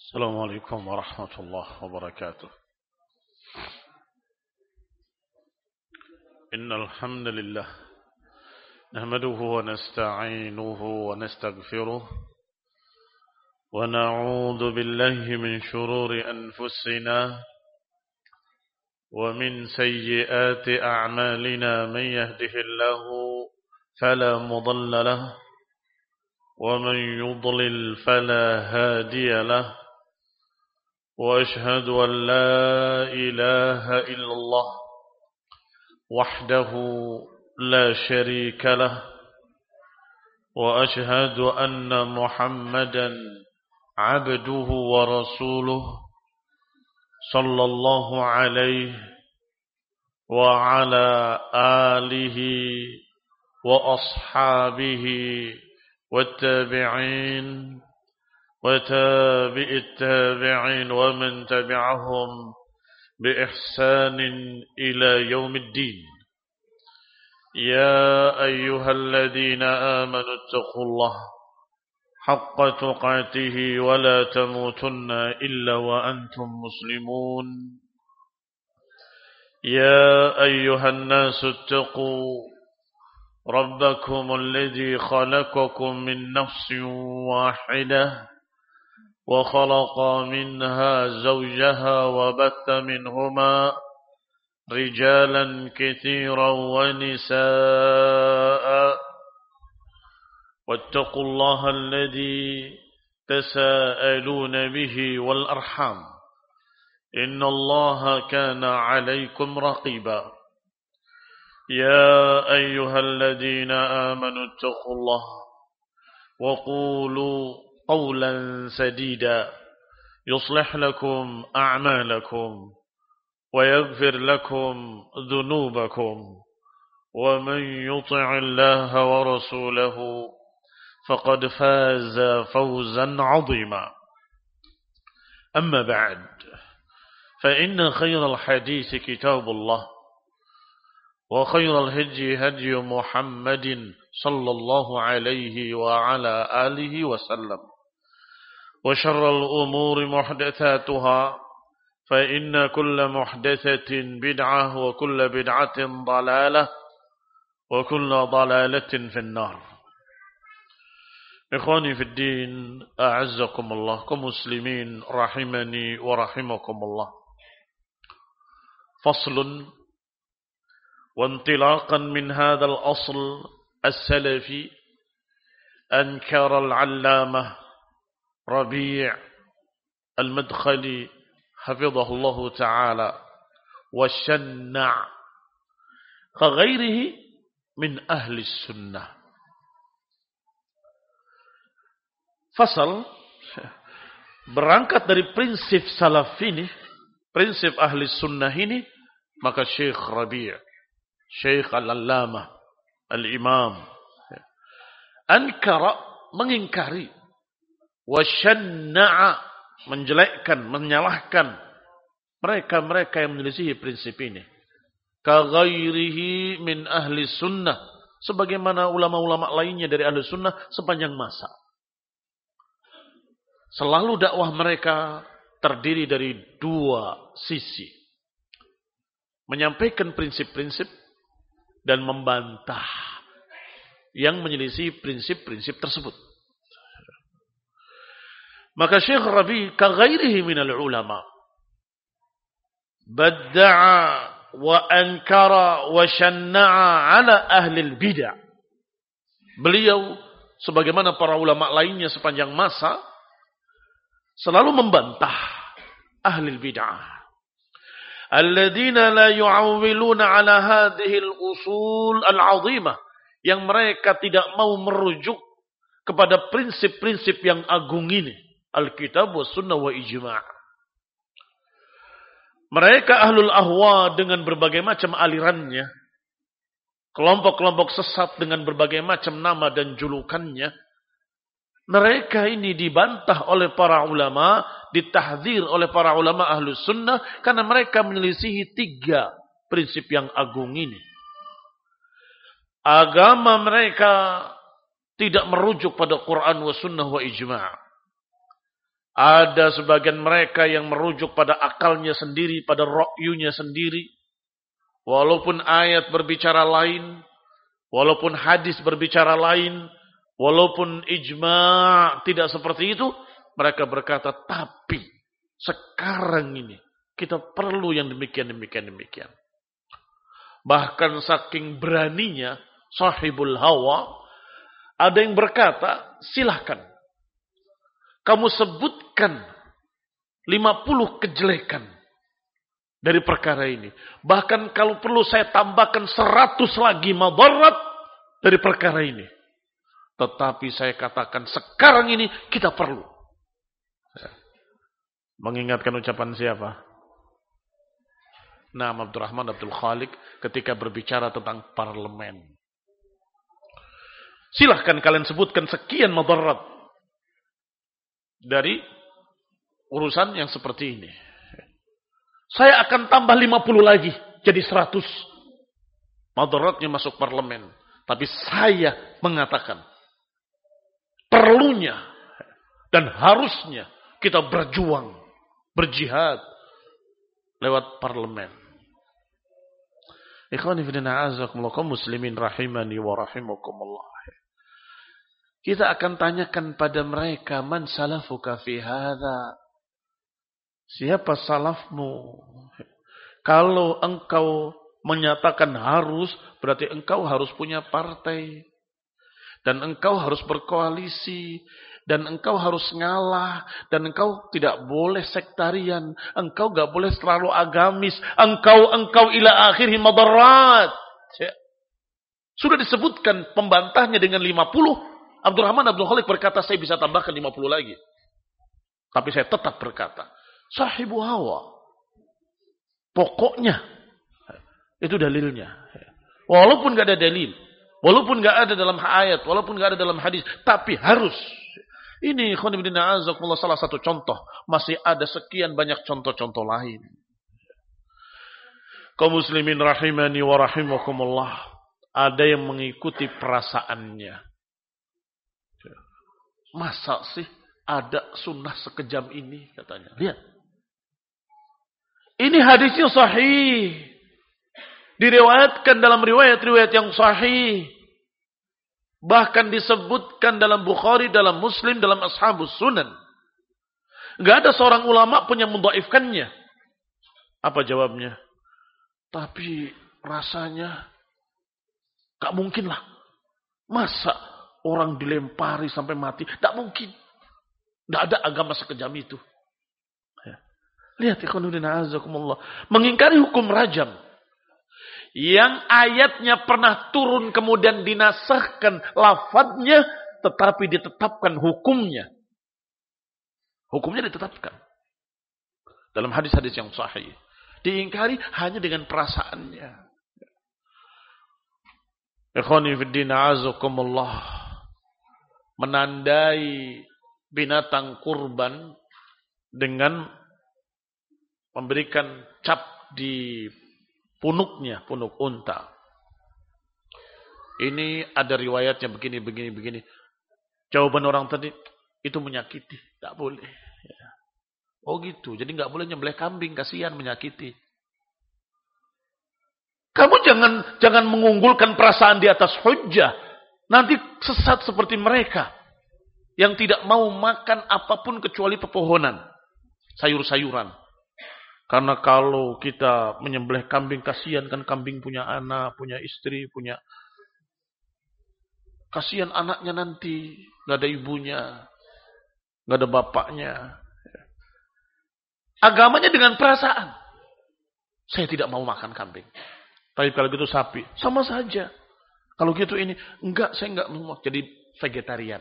السلام عليكم ورحمة الله وبركاته. إن الحمد لله نحمده ونستعينه ونستغفره ونعوذ بالله من شرور أنفسنا ومن سيئات أعمالنا. من يهده الله فلا مضل له ومن يضلل فلا هادي له، وأشهد أن لا إله إلا الله وحده لا شريك له، وأشهد أن محمدا عبده ورسوله صلى الله عليه وعلى آله وأصحابه والتابعين وتابع التابعين ومن تبعهم بإحسان إلى يوم الدين. يا أيها الذين آمنوا اتقوا الله حق تقاته ولا تموتن إلا وأنتم مسلمون. يا أيها الناس اتقوا ربكم الذي خلقكم من نفس واحدة وخلق منها زوجها وبث منهما رجالا كثيرا ونساء، واتقوا الله الذي تساءلون به والأرحام إن الله كان عليكم رقيبا. يا أيها الذين آمنوا اتقوا الله وقولوا قولا سديدا يصلح لكم أعمالكم ويغفر لكم ذنوبكم، ومن يطع الله ورسوله فقد فاز فوزا عظيما. أما بعد، فإن خير الحديث كتاب الله، وخير الهدي هدي محمد صلى الله عليه وعلى آله وسلم، وشر الأمور محدثاتها، فإن كل محدثة بدعة وكل بدعة ضلالة وكل ضلالة في النار. إخواني في الدين، أعزكم الله كمسلمين رحمني ورحمكم الله. فصل. وانطلاقا من هذا الأصل السلفي أنكر العلامة ربيع المدخلي حفظه الله تعالى والشنع كغيره من أهل السنة. Fasal berangkat dari prinsip salaf ini, prinsip ahli sunnah ini, maka Syekh Rabi', Syekh Al-Allamah, Al-Imam, ankara, mengingkari, wasyanna'a, menjelekkan, menyalahkan mereka-mereka yang menyelisihi prinsip ini. Kaghairihi min ahli sunnah, sebagaimana ulama-ulama lainnya dari ahli sunnah sepanjang masa. Selalu dakwah mereka terdiri dari dua sisi. Menyampaikan prinsip-prinsip dan membantah yang menyelisih prinsip-prinsip tersebut. Maka Syekh Rabi' kaghairihi minal ulama badda'a wa ankara wa syanna'a ala ahli bidah. Beliau sebagaimana para ulama lainnya sepanjang masa selalu membantah ahli bid'ah. Alladzina la yu'awwiluna ala hadhihi al-usul al-'azimah, yang mereka tidak mau merujuk kepada prinsip-prinsip yang agung ini, Alkitab wa sunnah wa ijma'. Mereka ahlul ahwa dengan berbagai macam alirannya, kelompok-kelompok sesat dengan berbagai macam nama dan julukannya, mereka ini dibantah oleh para ulama, ditahdzir oleh para ulama ahlus sunnah, karena mereka menyelisihi tiga prinsip yang agung ini. Agama mereka tidak merujuk pada Quran wa sunnah wa ijma'. Ada sebagian mereka yang merujuk pada akalnya sendiri, pada ra'yunya sendiri. Walaupun ayat berbicara lain, walaupun hadis berbicara lain, walaupun ijma' tidak seperti itu, mereka berkata, tapi sekarang ini kita perlu yang demikian. Bahkan saking beraninya sahibul hawa, ada yang berkata, silahkan kamu sebutkan 50 kejelekan dari perkara ini. Bahkan kalau perlu saya tambahkan 100 lagi madarat dari perkara ini. Tetapi saya katakan sekarang ini kita perlu. Mengingatkan ucapan siapa? Nama Abdurrahman Abdul Khaliq ketika berbicara tentang parlemen. Silahkan kalian sebutkan sekian madarat dari urusan yang seperti ini. Saya akan tambah 50 lagi. Jadi 100. Madaratnya masuk parlemen. Tapi saya mengatakan. Perlunya. Dan harusnya kita berjuang. Berjihad. Lewat parlemen. Ikhwani fillah a'azakumullah kaum muslimin rahimani wa rahimakumullah. Kita akan tanyakan pada mereka, man salafuka fi hadza? Siapa salafmu? Kalau engkau menyatakan harus, berarti engkau harus punya partai. Dan engkau harus berkoalisi. Dan engkau harus ngalah. Dan engkau tidak boleh sektarian. Engkau gak boleh terlalu agamis. Engkau ila akhirih madarat. Sudah disebutkan pembantahnya dengan 50. Abdurrahman Abdul Khaliq berkata, saya bisa tambahkan 50 lagi. Tapi saya tetap berkata, sahibu hawa. Pokoknya. Itu dalilnya. Walaupun gak ada dalil. Walaupun gak ada dalam ayat. Walaupun gak ada dalam hadis. Tapi harus. Ini salah satu contoh. Masih ada sekian banyak contoh-contoh lain. Kaum muslimin rahimani wa rahimakumullah. Ada yang mengikuti perasaannya. Masa sih ada sunnah sekejam ini katanya. Lihat. Ini hadisnya sahih. Diriwayatkan dalam riwayat-riwayat yang sahih. Bahkan disebutkan dalam Bukhari, dalam Muslim, dalam Ashabus Sunan. Enggak ada seorang ulama pun yang mendhaifkannya. Apa jawabnya? Tapi rasanya gak mungkin lah. Masa orang dilempari sampai mati. Tak mungkin. Tidak ada agama sekejam itu. Ya. Lihat ikhwanuddin azakumullah. Mengingkari hukum rajam. Yang ayatnya pernah turun kemudian dinasahkan lafadznya. Tetapi ditetapkan hukumnya. Hukumnya ditetapkan. Dalam hadis-hadis yang sahih. Diingkari hanya dengan perasaannya. Ikhwani fiddin azakumullah. Menandai binatang kurban dengan memberikan cap di punuknya, punuk unta. Ini ada riwayatnya begini. Jawaban orang tadi, itu menyakiti. Tak boleh. Ya. Oh gitu, jadi gak boleh nyembelih kambing, kasihan menyakiti. Kamu jangan mengunggulkan perasaan di atas hujjah. Nanti sesat seperti mereka. Yang tidak mau makan apapun kecuali pepohonan. Sayur-sayuran. Karena kalau kita menyembelih kambing, kasihan kan kambing punya anak, punya istri, punya... Kasihan anaknya nanti. Gak ada ibunya. Gak ada bapaknya. Agamanya dengan perasaan. Saya tidak mau makan kambing. Tapi kalau gitu sapi. Sama saja. Kalau gitu ini, enggak, saya enggak mau jadi vegetarian.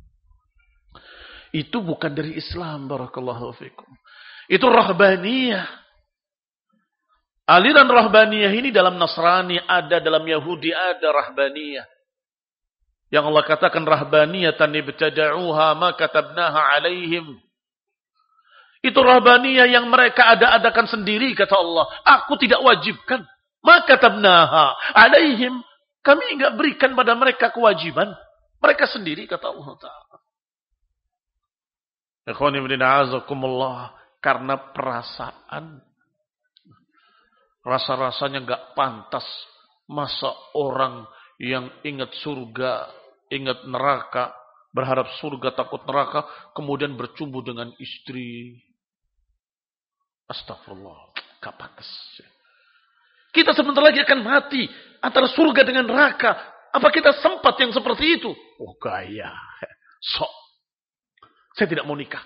Itu bukan dari Islam, barakallahu fikum. Itu rahbaniyah. Aliran rahbaniyah ini dalam Nasrani ada, dalam Yahudi ada rahbaniyah. Yang Allah katakan rahbaniyatan ibtada'uha ma katabnaha alaihim. Itu rahbaniyah yang mereka ada-adakan sendiri, kata Allah. Aku tidak wajibkan. Ma katabnaha alaihim. Kami enggak berikan pada mereka kewajiban. Mereka sendiri, kata Allah Ta'ala. Ikhwan ibn a'azakumullah, karena perasaan. Rasa-rasanya gak pantas. Masa orang yang ingat surga, ingat neraka, berharap surga, takut neraka, kemudian bercumbu dengan istri. Astagfirullah, gak pantas. Kita sebentar lagi akan mati antara surga dengan neraka. Apa kita sempat yang seperti itu? Oh gaya. Sok. Saya tidak mau nikah.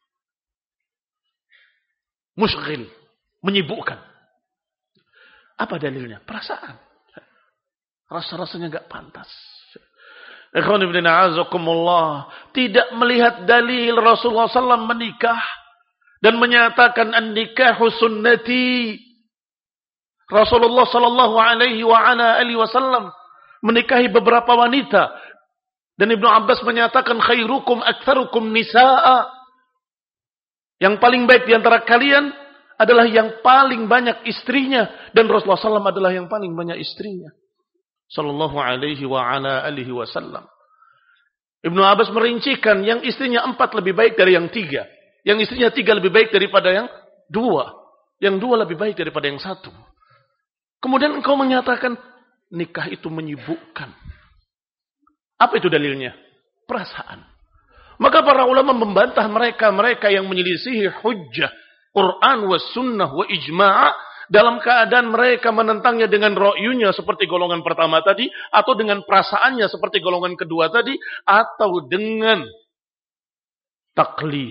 Musyghil. Menyibukkan. Apa dalilnya? Perasaan. Rasa-rasanya gak pantas. Ikhwan ibn a'azakumullah. Tidak melihat dalil Rasulullah SAW menikah. Dan menyatakan an-nikahu sunnati. Rasulullah sallallahu alaihi wasallam menikahi beberapa wanita, dan Ibnu Abbas menyatakan khairukum aktsarukum nisaa. Yang paling baik di antara kalian adalah yang paling banyak istrinya, dan Rasulullah SAW adalah yang paling banyak istrinya. Sallallahu alaihi wasallam. Ibnu Abbas merincikan yang istrinya 4 lebih baik dari yang 3. Yang istrinya 3 lebih baik daripada yang 2. Yang 2 lebih baik daripada yang 1. Kemudian engkau menyatakan nikah itu menyibukkan. Apa itu dalilnya? Perasaan. Maka para ulama membantah mereka yang menyelisihi hujjah Quran wa sunnah wa ijma' dalam keadaan mereka menentangnya dengan ra'yunya seperti golongan pertama tadi, atau dengan perasaannya seperti golongan kedua tadi, atau dengan taklid.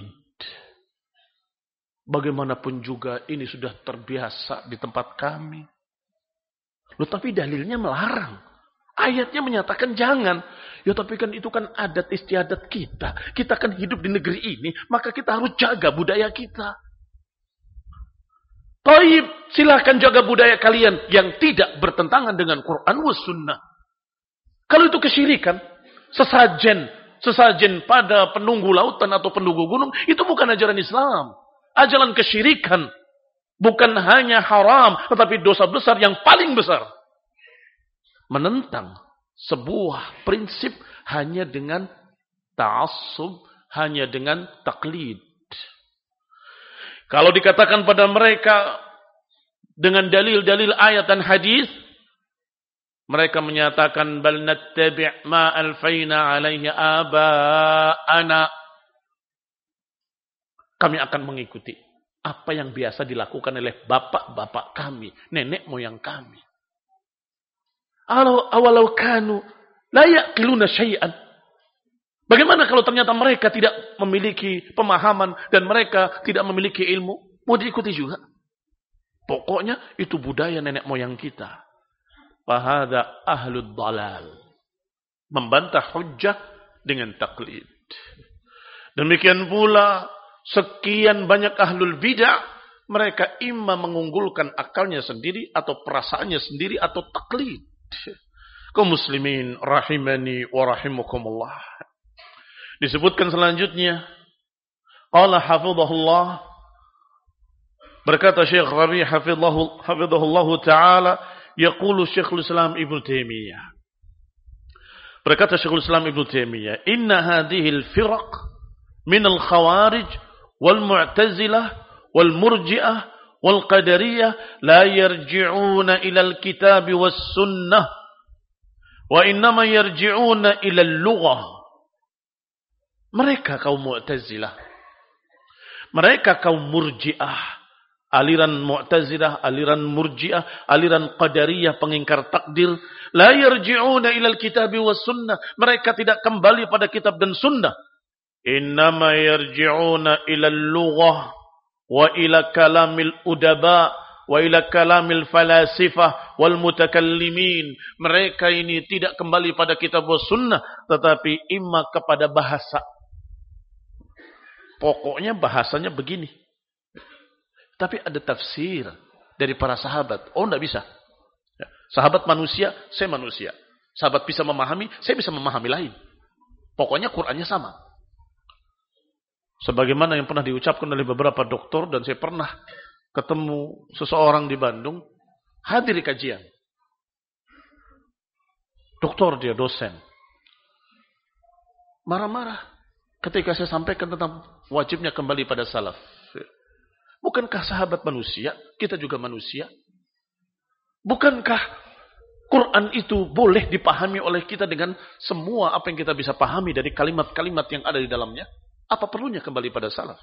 Bagaimanapun juga ini sudah terbiasa di tempat kami. Loh, tapi dalilnya melarang. Ayatnya menyatakan jangan. Ya tapi kan itu kan adat istiadat kita. Kita kan hidup di negeri ini. Maka kita harus jaga budaya kita. Taib, silahkan jaga budaya kalian yang tidak bertentangan dengan Quran wa sunnah. Kalau itu kesyirikan, sesajen pada penunggu lautan atau penunggu gunung, itu bukan ajaran Islam. Ajaran kesyirikan. Bukan hanya haram, tetapi dosa besar yang paling besar. Menentang sebuah prinsip hanya dengan ta'assub, hanya dengan taklid. Kalau dikatakan pada mereka dengan dalil-dalil ayat dan hadis, mereka menyatakan bal nattabi' ma alfaina alaihi aba'ana. Kami akan mengikuti apa yang biasa dilakukan oleh bapak-bapak kami, nenek moyang kami. Awalau kanu la yaqiluna syai'an. Bagaimana kalau ternyata mereka tidak memiliki pemahaman dan mereka tidak memiliki ilmu? Mau diikuti juga? Pokoknya itu budaya nenek moyang kita. Fahada ahlud dalal. Membantah hujjah dengan taklid. Demikian pula sekian banyak ahlul bidah, mereka imma mengunggulkan akalnya sendiri atau perasaannya sendiri atau taklid. Kaum muslimin rahimani wa rahimakumullah. Disebutkan selanjutnya, qala hafizahullah, berkata Syekh Rabi hafizahullah taala, yaqulu Syekhul Islam Ibnu Taimiyah. Berkata Syekhul Islam Ibnu Taimiyah, inna hadhihi al-firaq min al-khawarij والمعتزلة والمرجئة والقدرية لا يرجعون إلى الكتاب والسنة وإنما يرجعون إلى اللغة. Mereka kaum Mu'tazilah, mereka kaum Murji'ah, aliran Mu'tazilah, aliran Murji'ah, aliran Qadariyah pengingkar takdir, la yarji'una ilal kitabi was sunnah. Mereka tidak kembali pada kitab dan sunnah. Innama yarji'una ila al-lughah wa ila kalamil udaba wa ila kalamil falasifah wal mutakallimin. Mereka ini tidak kembali pada kitab wa sunnah, tetapi imma kepada bahasa. Pokoknya bahasanya begini. Tapi ada tafsir dari para sahabat. Oh, enggak bisa. Sahabat manusia, saya manusia. Sahabat bisa memahami, saya bisa memahami lain. Pokoknya Qur'annya sama. Sebagaimana yang pernah diucapkan oleh beberapa doktor, dan saya pernah ketemu seseorang di Bandung, hadir di kajian. Doktor dia, dosen. Marah-marah ketika saya sampaikan tentang wajibnya kembali pada salaf. Bukankah sahabat manusia? Kita juga manusia. Bukankah Quran itu boleh dipahami oleh kita dengan semua apa yang kita bisa pahami dari kalimat-kalimat yang ada di dalamnya? Apa perlunya kembali pada salaf?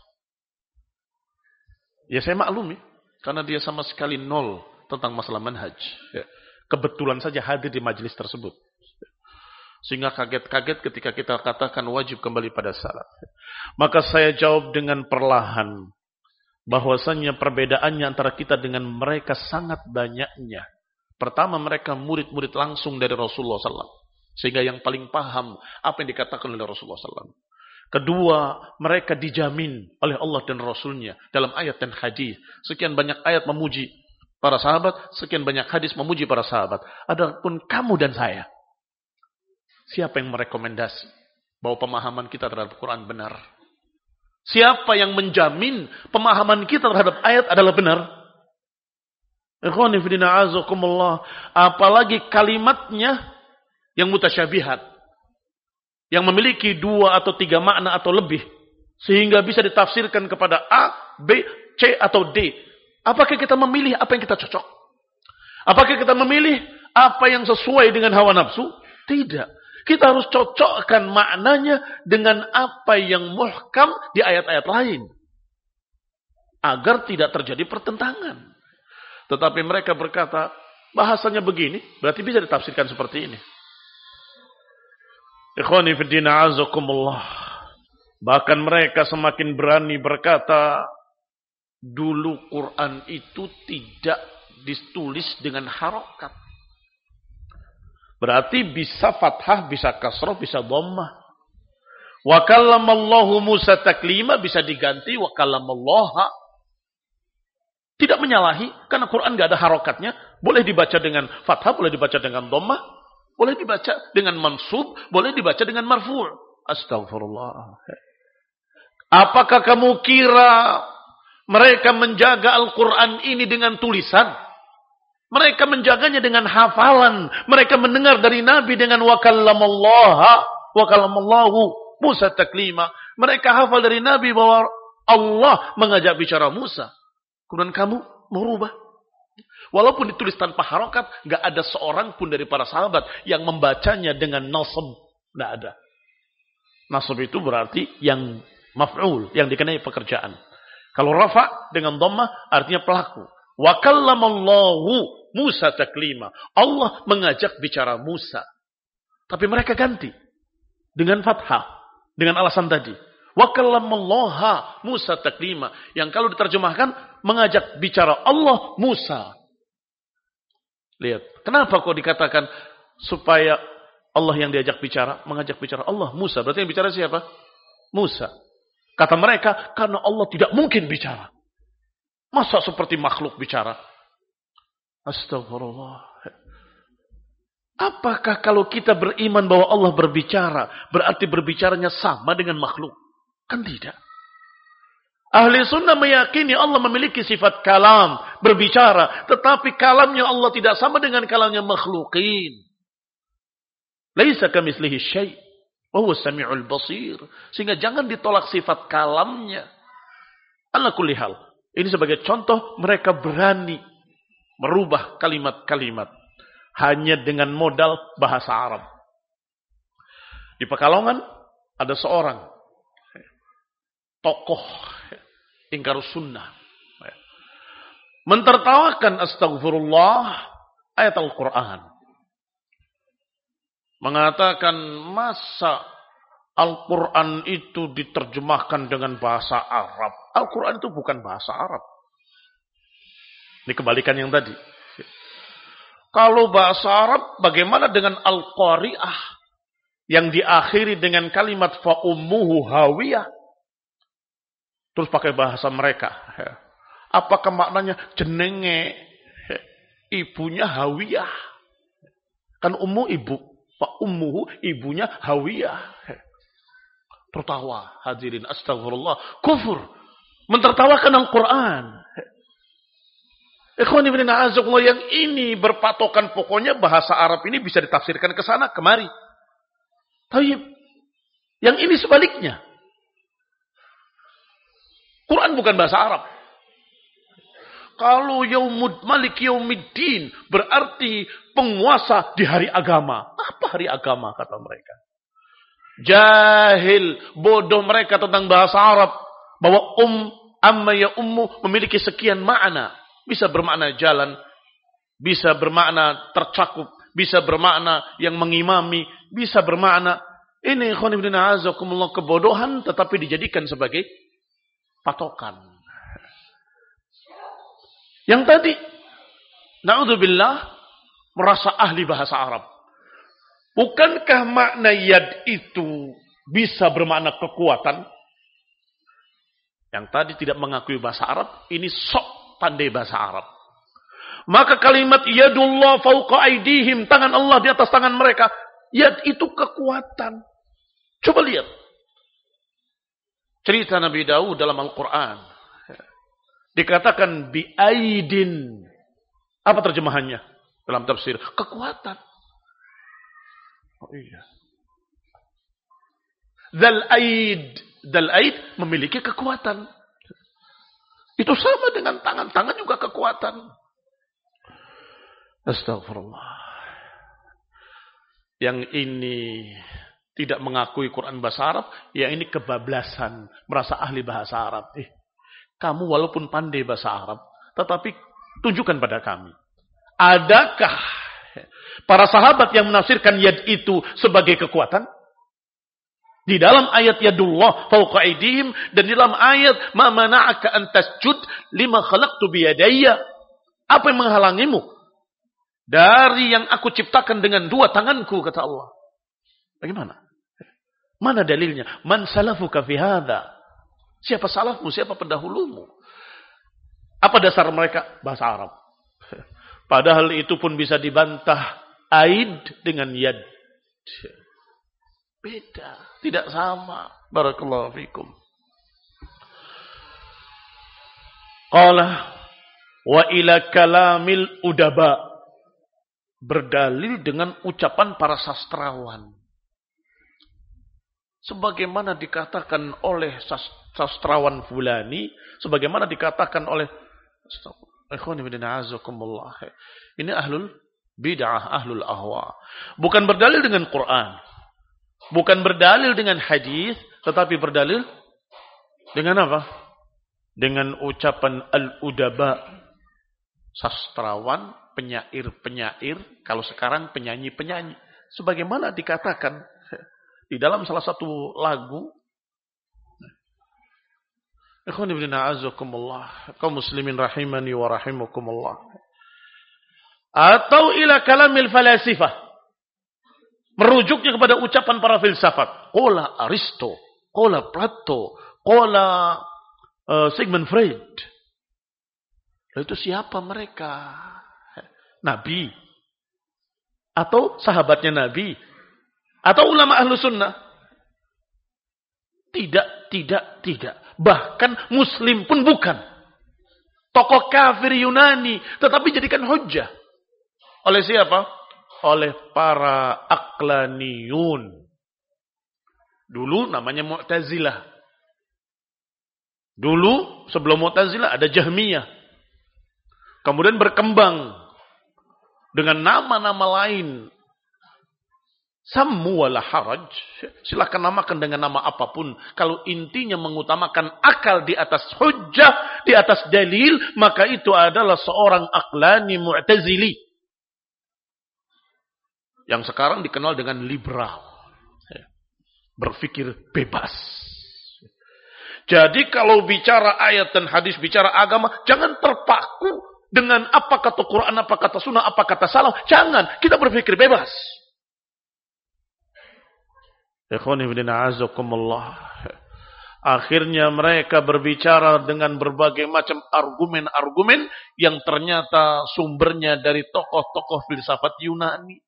Ya saya maklumi, karena dia sama sekali nol tentang masalah manhaj. Ya. Kebetulan saja hadir di majelis tersebut. Sehingga kaget-kaget ketika kita katakan wajib kembali pada salaf. Maka saya jawab dengan perlahan. Bahwasannya perbedaannya antara kita dengan mereka sangat banyaknya. Pertama, mereka murid-murid langsung dari Rasulullah SAW. Sehingga yang paling paham apa yang dikatakan oleh Rasulullah SAW. Kedua, mereka dijamin oleh Allah dan Rasulnya dalam ayat dan hadis. Sekian banyak ayat memuji para sahabat, sekian banyak hadis memuji para sahabat. Adapun kamu dan saya, siapa yang merekomendasi bahwa pemahaman kita terhadap Quran benar? Siapa yang menjamin pemahaman kita terhadap ayat adalah benar? Ikhwani fillah azakumullah, apalagi kalimatnya yang mutasyabihat, yang memiliki 2 atau 3 makna atau lebih, sehingga bisa ditafsirkan kepada A, B, C atau D. Apakah kita memilih apa yang kita cocok? Apakah kita memilih apa yang sesuai dengan hawa nafsu? Tidak. Kita harus cocokkan maknanya dengan apa yang muhkam di ayat-ayat lain. Agar tidak terjadi pertentangan. Tetapi mereka berkata, bahasanya begini, berarti bisa ditafsirkan seperti ini. Ikhwani fiddina azakumullah. Bahkan mereka semakin berani berkata, dulu Quran itu tidak ditulis dengan harokat. Berarti bisa fathah, bisa kasroh, bisa dhammah. Wa kallamallahu Musa taklima bisa diganti wa kallamallaha. Tidak menyalahi karena Quran enggak ada harokatnya, boleh dibaca dengan fathah, boleh dibaca dengan dhammah, boleh dibaca dengan mansub, boleh dibaca dengan marfu'. Astagfirullah. Apakah kamu kira mereka menjaga Al-Quran ini dengan tulisan? Mereka menjaganya dengan hafalan. Mereka mendengar dari Nabi dengan wa kallamallahu Musa taklima. Mereka hafal dari Nabi bahwa Allah mengajak bicara Musa. Kemudian kamu merubah. Walaupun ditulis tanpa harokat, gak ada seorang pun dari para sahabat yang membacanya dengan nasab. Gak ada. Nasab itu berarti yang maf'ul, yang dikenai pekerjaan. Kalau rafa dengan dhammah artinya pelaku. Wa kallamallahu Musa taklima. Allah mengajak bicara Musa. Tapi mereka ganti. Dengan fathah. Dengan alasan tadi. Wa kallamallaha Musa taklima. Yang kalau diterjemahkan, mengajak bicara Allah Musa. Lihat. Kenapa kok dikatakan supaya Allah yang diajak bicara, mengajak bicara Allah Musa. Berarti yang bicara siapa? Musa. Kata mereka, karena Allah tidak mungkin bicara. Masa seperti makhluk bicara? Astagfirullah. Apakah kalau kita beriman bahwa Allah berbicara, berarti berbicaranya sama dengan makhluk? Kan tidak. Ahli sunnah meyakini Allah memiliki sifat kalam, berbicara. Tetapi kalamnya Allah tidak sama dengan kalamnya makhlukin. Laisa kamitslihi syai', wa huwa samiul basir. Sehingga jangan ditolak sifat kalamnya. Ala kulli hal. Ini sebagai contoh mereka berani merubah kalimat-kalimat hanya dengan modal bahasa Arab. Di Pekalongan ada seorang tokoh ingkar sunnah mentertawakan astagfirullah ayat Al-Quran. Mengatakan masa Al-Quran itu diterjemahkan dengan bahasa Arab. Al-Quran itu bukan bahasa Arab. Ini kebalikan yang tadi. Kalau bahasa Arab, bagaimana dengan Al-Qari'ah? Yang diakhiri dengan kalimat fa'ummuhu hawiyah. Terus pakai bahasa mereka. Apakah maknanya jenenge ibunya hawiyah? Kan ummu ibu. Fa'ummuhu ibunya hawiyah. Tertawa hadirin astagfirullah. Kufur. Mentertawakan Al-Quran. Ikhwani fillah a'azakumullah, yang ini berpatokan pokoknya bahasa Arab ini bisa ditafsirkan ke sana kemari. Tapi yang ini sebaliknya. Quran bukan bahasa Arab. Kalau Malik Yaumiddin berarti penguasa di hari agama. Apa hari agama kata mereka? Jahil, bodoh mereka tentang bahasa Arab. Bahwa amma ya ummu memiliki sekian makna. Bisa bermakna jalan, bisa bermakna tercakup, bisa bermakna yang mengimami, bisa bermakna ini khonibdina azakumullah kebodohan tetapi dijadikan sebagai patokan. Yang tadi na'udzubillah merasa ahli bahasa Arab. Bukankah makna yad itu bisa bermakna kekuatan? Yang tadi tidak mengakui bahasa Arab, ini sok pandai bahasa Arab. Maka kalimat yadullah fauqa aidihim, tangan Allah di atas tangan mereka. Yad itu kekuatan. Coba lihat. Cerita Nabi Daud dalam Al-Quran. Dikatakan bi'aidin. Apa terjemahannya dalam tafsir? Kekuatan. Oh iya. Dal aid memiliki kekuatan. Itu sama dengan tangan. Tangan juga kekuatan. Astagfirullah. Yang ini tidak mengakui Quran bahasa Arab, ya ini kebablasan, merasa ahli bahasa Arab. Kamu walaupun pandai bahasa Arab, tetapi tunjukkan pada kami. Adakah para sahabat yang menafsirkan yad itu sebagai kekuatan? Di dalam ayat yadullah fauqa aydihim dan di dalam ayat ma mana'aka an tasjud lima khalaqtu biyadayya. Apa yang menghalangimu dari yang aku ciptakan dengan dua tanganku, kata Allah. Bagaimana? Mana dalilnya? Man salafuka fi hadza? Siapa salafmu? Siapa pendahulumu? Apa dasar mereka? Bahasa Arab. Padahal itu pun bisa dibantah aid dengan yad. Beda, tidak sama. Barakallahu fikum. Qala wa ila kalamil udaba, berdalil dengan ucapan para sastrawan. Sebagaimana dikatakan oleh sastrawan fulani, sebagaimana dikatakan oleh ini ahlul bid'ah, ahlul ahwa. Bukan berdalil dengan Quran, bukan berdalil dengan hadis, tetapi berdalil dengan apa? Dengan ucapan al-udaba, sastrawan, penyair-penyair, kalau sekarang penyanyi-penyanyi. Sebagaimana dikatakan di dalam salah satu lagu, ikhwan ibn a'azakumullah, kaum muslimin rahimani wa rahimakumullah. Atau ila kalamil falasifah, merujuknya kepada ucapan para filsafat. Qala Aristo, qala Plato, qala Sigmund Freud. Lalu itu siapa mereka? Nabi? Atau sahabatnya Nabi? Atau ulama ahlu sunnah? Tidak. Bahkan Muslim pun bukan. Tokoh kafir Yunani. Tetapi jadikan hujjah. Oleh siapa? Oleh para aqlaniyun. Dulu namanya Mu'tazilah. Dulu sebelum Mu'tazilah ada Jahmiyah. Kemudian berkembang dengan nama-nama lain. Sammu wala haraj. Silakan namakan dengan nama apapun. Kalau intinya mengutamakan akal di atas hujjah, di atas dalil, maka itu adalah seorang aqlani mu'tazili. Yang sekarang dikenal dengan liberal. Berpikir bebas. Jadi kalau bicara ayat dan hadis, bicara agama, jangan terpaku dengan apa kata Quran, apa kata sunnah, apa kata salaf. Jangan. Kita berpikir bebas. Ikhwani fillah a'azakumullah. Akhirnya mereka berbicara dengan berbagai macam argumen-argumen yang ternyata sumbernya dari tokoh-tokoh filsafat Yunani.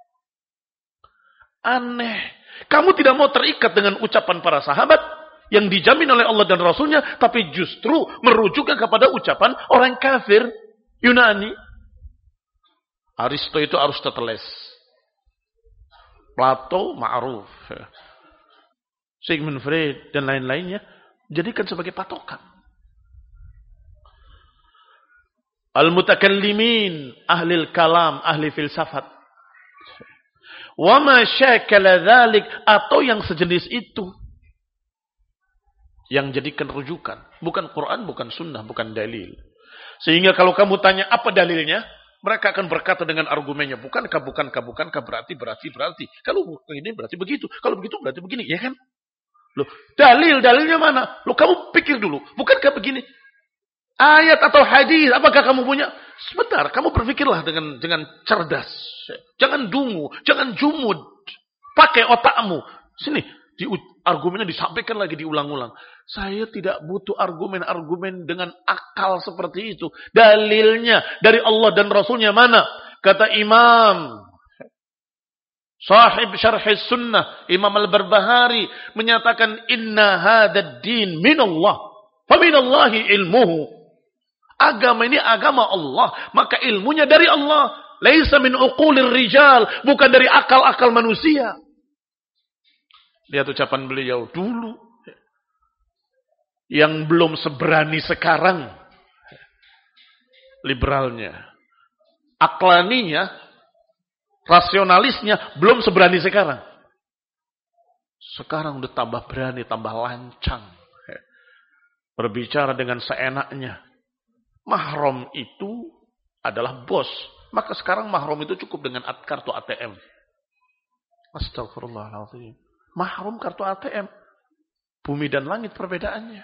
Aneh. Kamu tidak mau terikat dengan ucapan para sahabat yang dijamin oleh Allah dan Rasulnya, tapi justru merujukkan kepada ucapan orang kafir Yunani. Aristo itu Aristoteles. Plato ma'ruf. Sigmund Freud dan lain-lainnya jadikan sebagai patokan. Al-mutakallimin, ahli kalam, ahli filsafat. Wa ma syakala dzalik, atau yang sejenis itu. Yang jadikan rujukan. Bukan Quran, bukan sunnah, bukan dalil. Sehingga kalau kamu tanya apa dalilnya, mereka akan berkata dengan argumennya. Bukankah, berarti. Kalau ini berarti begitu. Kalau begitu berarti begini. Ya kan? Loh, dalilnya mana? Loh, kamu pikir dulu. Bukankah begini? Ayat atau hadis, apakah kamu punya? Sebentar, kamu berpikirlah dengan cerdas. Jangan dungu, jangan jumud. Pakai otakmu. Sini, argumennya disampaikan lagi, diulang-ulang. Saya tidak butuh argumen-argumen dengan akal seperti itu. Dalilnya dari Allah dan Rasulnya mana? Kata Imam Sahib Syarh Sunnah, Imam Al-Barbahari menyatakan inna hadad din minallah, fa minallahi ilmuhu. Agama ini agama Allah, maka ilmunya dari Allah. Laisa min uqulir rijal, bukan dari akal-akal manusia. Lihat ucapan beliau dulu. Yang belum seberani sekarang. Liberalnya. Aklaninya, rasionalisnya belum seberani sekarang. Sekarang udah tambah berani, tambah lancang. Berbicara dengan seenaknya. Mahram itu adalah bos. Maka sekarang mahram itu cukup dengan kartu ATM. Astagfirullahaladzim. Mahram kartu ATM. Bumi dan langit perbedaannya.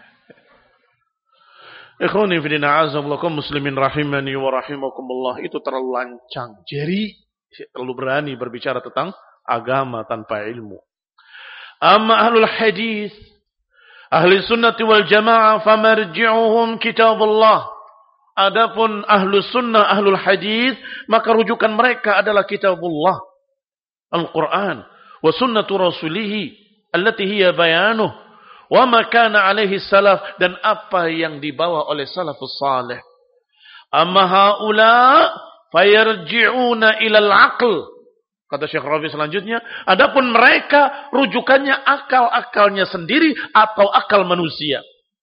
Ikhwani fillah azallakum muslimin rahimani wa rahimakumullah. Itu terlalu lancang. Jadi terlalu berani berbicara tentang agama tanpa ilmu. Amma ahlul hadis, ahli sunnati wal jamaah, famarji'uhum kitabullah. Adapun ahlu sunnah, ahlul hadis, maka rujukan mereka adalah kitabullah, Al-Quran, wa sunnatu rasulihi, allati hiya bayanuh, wa ma kana alaihi salaf, dan apa yang dibawa oleh salafus salih. Amma haula fayarji'una ilal aql. Kata Syekh Rabi selanjutnya, adapun mereka rujukannya akal-akalnya sendiri atau akal manusia.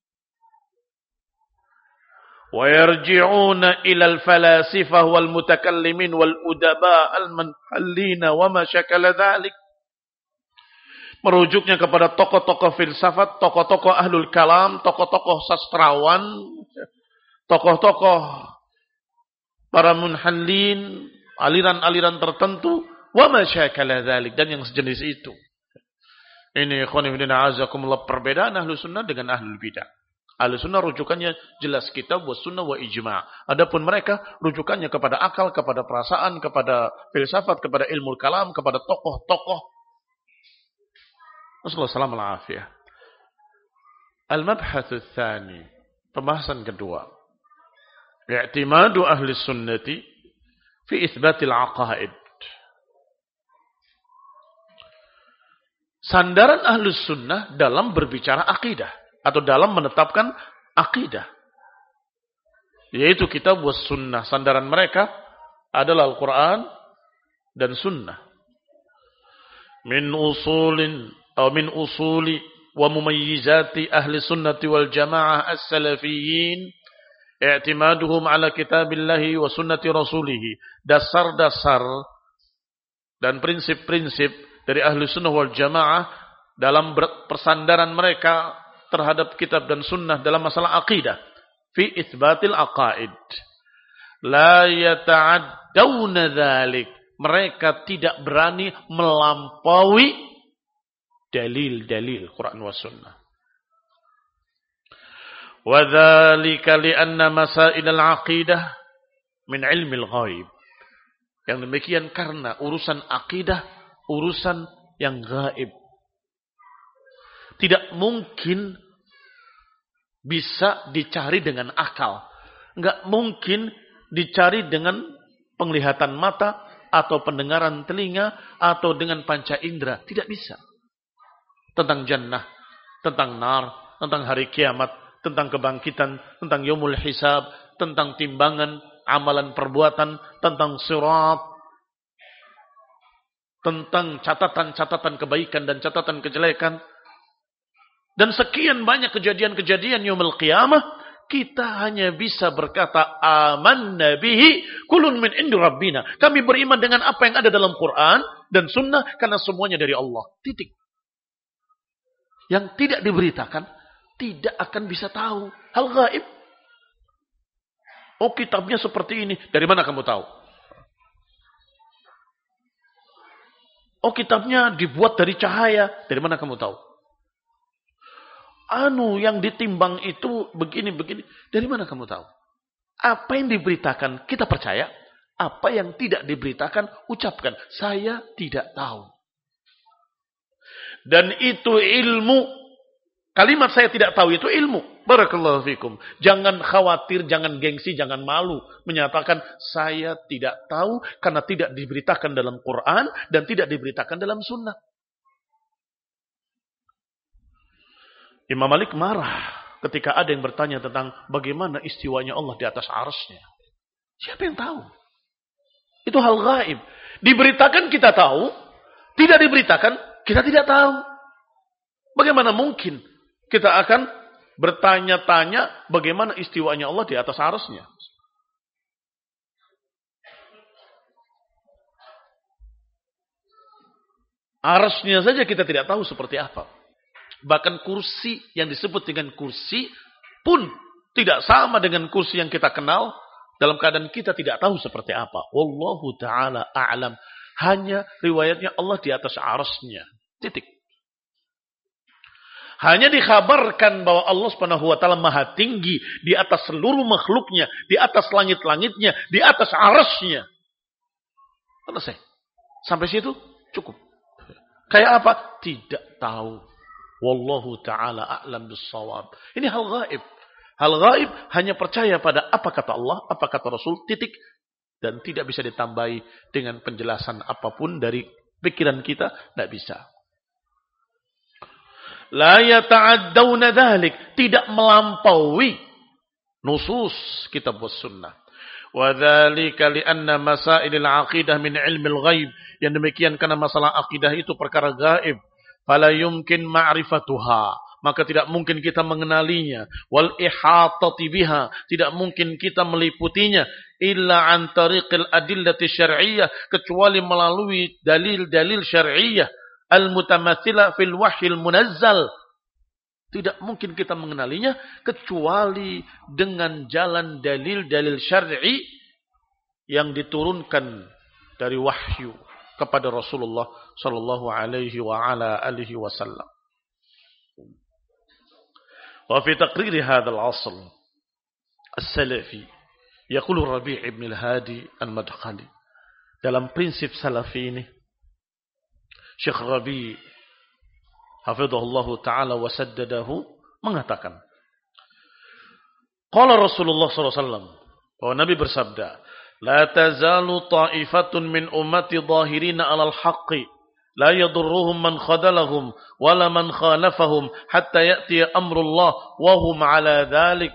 وَيَرْجِعُونَ إِلَى الْفَلَاسِفَةِ وَالْمُتَكَلِّمِينَ وَالْأُدَبَاءِ الْمَنْحَلِّينَ وَمَا شَكَلَ ذَلِكَ. Merujuknya kepada tokoh-tokoh filsafat, tokoh-tokoh ahlul kalam, tokoh-tokoh sastrawan, tokoh-tokoh para munhallin, aliran-aliran tertentu, وَمَا شَكَلَ ذَلِكَ, dan yang sejenis itu. Ini ikhwani fillah azakumullah, perbedaan ahlus sunnah dengan ahlul bidah. Ahlu sunnah rujukannya jelas kitab wa sunnah wa ijma'. Adapun mereka rujukannya kepada akal, kepada perasaan, kepada filsafat, kepada ilmu kalam, kepada tokoh-tokoh. Wassalamualaikum warahmatullahi wabarakatuh. Al-mabhatsu tsani, pembahasan kedua. I'timadu ahli sunnati fi itsbatil aqaid. Sandaran ahli sunnah dalam berbicara akidah. Atau dalam menetapkan akidah. Yaitu kitab was sunnah. Sandaran mereka adalah Al-Quran dan sunnah. Min usuli wa mumayyizati ahli sunnati wal jamaah as-salafiyin. I'timaduhum ala kitabillahi wa sunnati rasulihi. Dasar-dasar dan prinsip-prinsip dari ahli sunnah wal jamaah dalam persandaran mereka terhadap kitab dan sunnah dalam masalah akidah. Fi itsbatil aqaid. La yata'addawna dzalik. Mereka tidak berani melampaui dalil-dalil Quran wa sunnah. Wa dzalika li'anna masail al-aqidah min ilmi al-ghaib. Yang demikian karena urusan akidah urusan yang gaib. Tidak mungkin bisa dicari dengan akal. Enggak mungkin dicari dengan penglihatan mata atau pendengaran telinga atau dengan panca indera. Tidak bisa. Tentang jannah, tentang nar, tentang hari kiamat, tentang kebangkitan, tentang yaumul hisab, tentang timbangan, amalan perbuatan, tentang sirat, tentang catatan-catatan kebaikan dan catatan kejelekan. Dan sekian banyak kejadian-kejadian yaumul qiyamah Kita hanya bisa berkata amanna bihi kulun min indi rabbina. Kami beriman dengan apa yang ada dalam Quran dan sunnah karena semuanya dari Allah. Titik. Yang tidak diberitakan tidak akan bisa tahu. Hal gaib. Oh, kitabnya seperti ini. Dari mana kamu tahu? Oh, kitabnya dibuat dari cahaya. Dari mana kamu tahu? Yang ditimbang itu begini-begini. Dari mana kamu tahu? Apa yang diberitakan kita percaya. Apa yang tidak diberitakan ucapkan. Saya tidak tahu. Dan itu ilmu. Kalimat saya tidak tahu itu ilmu. Barakallahu fikum. Jangan khawatir, jangan gengsi, jangan malu. Menyatakan saya tidak tahu karena tidak diberitakan dalam Quran dan tidak diberitakan dalam sunnah. Imam Malik marah ketika ada yang bertanya tentang bagaimana istiwanya Allah di atas arsy-Nya. Siapa yang tahu? Itu hal gaib. Diberitakan kita tahu, tidak diberitakan kita tidak tahu. Bagaimana mungkin kita akan bertanya-tanya bagaimana istiwanya Allah di atas arsy-Nya? Arsy-Nya saja kita tidak tahu seperti apa. Bahkan kursi yang disebut dengan kursi pun tidak sama dengan kursi yang kita kenal dalam keadaan kita tidak tahu seperti apa. Wallahu ta'ala a'lam. Hanya riwayatnya Allah di atas arsy-Nya. Titik. Hanya dikhabarkan bahwa Allah Subhanahu wa taala Maha tinggi di atas seluruh makhluknya, di atas langit-langitnya, di atas arsy-Nya. Selesai. Sampai situ cukup. Kayak apa? Tidak tahu. Wallahu ta'ala a'lam bis-shawab. Ini hal gaib. Hal gaib hanya percaya pada apa kata Allah, apa kata Rasul, titik. Dan tidak bisa ditambahi dengan penjelasan apapun dari pikiran kita. Tidak bisa. La yata'addawna dhalik. Tidak melampaui nusus kitab was sunnah. Wa dzalika li'anna masailil aqidah min ilmil ghaib. Yang demikian karena masalah akidah itu perkara gaib. Fala yumkin ma'rifatuha. Maka tidak mungkin kita mengenalinya. Wal ihatati biha. Tidak mungkin kita meliputinya. Illa an tariqil adillati syar'iyyah. Kecuali melalui dalil-dalil syar'iyyah. Al-mutamathila fil wahyil munazzal. Tidak mungkin kita mengenalinya. Kecuali dengan jalan dalil-dalil syar'i. Yang diturunkan dari wahyu. Kepada Rasulullah sallallahu alaihi wa ala alihi wasallam. Wa fi taqrir hadha al-'asr as-salafi yaqulu Rabi' ibn al-Hadi al-Madkhali. Dalam prinsip salafi ini Syekh Rabi' hafizahullahu taala wa saddadahu mengatakan qala Rasulullah sallallahu alaihi wasallam, bahwa Nabi bersabda, لا تزال طائفة من أمتي ظاهرين على الحق لا يضرهم من خذلهم ولا من خالفهم حتى يأتي أمر الله وهم على ذلك.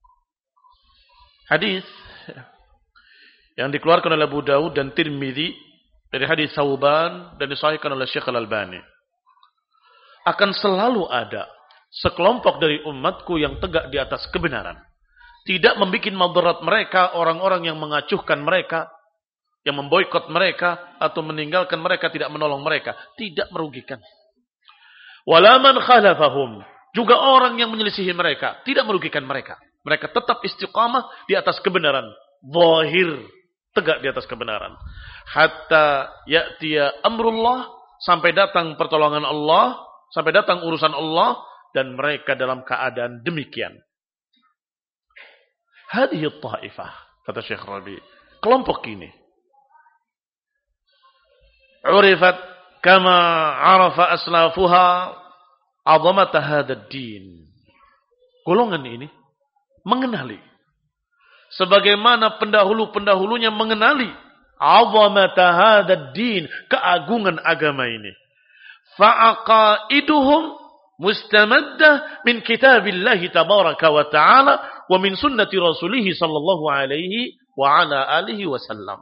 Hadis yang dikeluarkan oleh Abu Dawud dan Tirmidzi dari hadis Thauban dan disahihkan oleh Syekh Al-Albani. Akan selalu ada sekelompok dari umatku yang tegak di atas kebenaran. Tidak membuat madarat mereka, orang-orang yang mengacuhkan mereka, yang memboikot mereka, atau meninggalkan mereka, tidak menolong mereka. Tidak merugikan. Walaman khalafahum. Juga orang yang menyelisihi mereka. Tidak merugikan mereka. Mereka tetap istiqamah di atas kebenaran. Zahir. Tegak di atas kebenaran. Hatta ya'tiya amrullah. Sampai datang pertolongan Allah. Sampai datang urusan Allah. Dan mereka dalam keadaan demikian. Hadhihi ta'ifah, kata Syekh Rabi, kelompok ini urifat kama arafa aslafuha azamata hadzal din. Golongan ini mengenali sebagaimana pendahulu-pendahulunya mengenali azamata hadzal din, keagungan agama ini. Fa'aqaiduhum mustamaddah min kitabillahi tabaraka wa ta'ala wa min sunnati rasulih sallallahu alaihi wa ala alihi wasallam.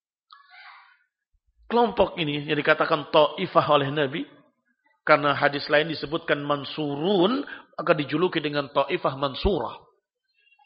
Kelompok ini yang dikatakan ta'ifah oleh Nabi, karena hadis lain disebutkan mansurun, maka dijuluki dengan ta'ifah mansurah.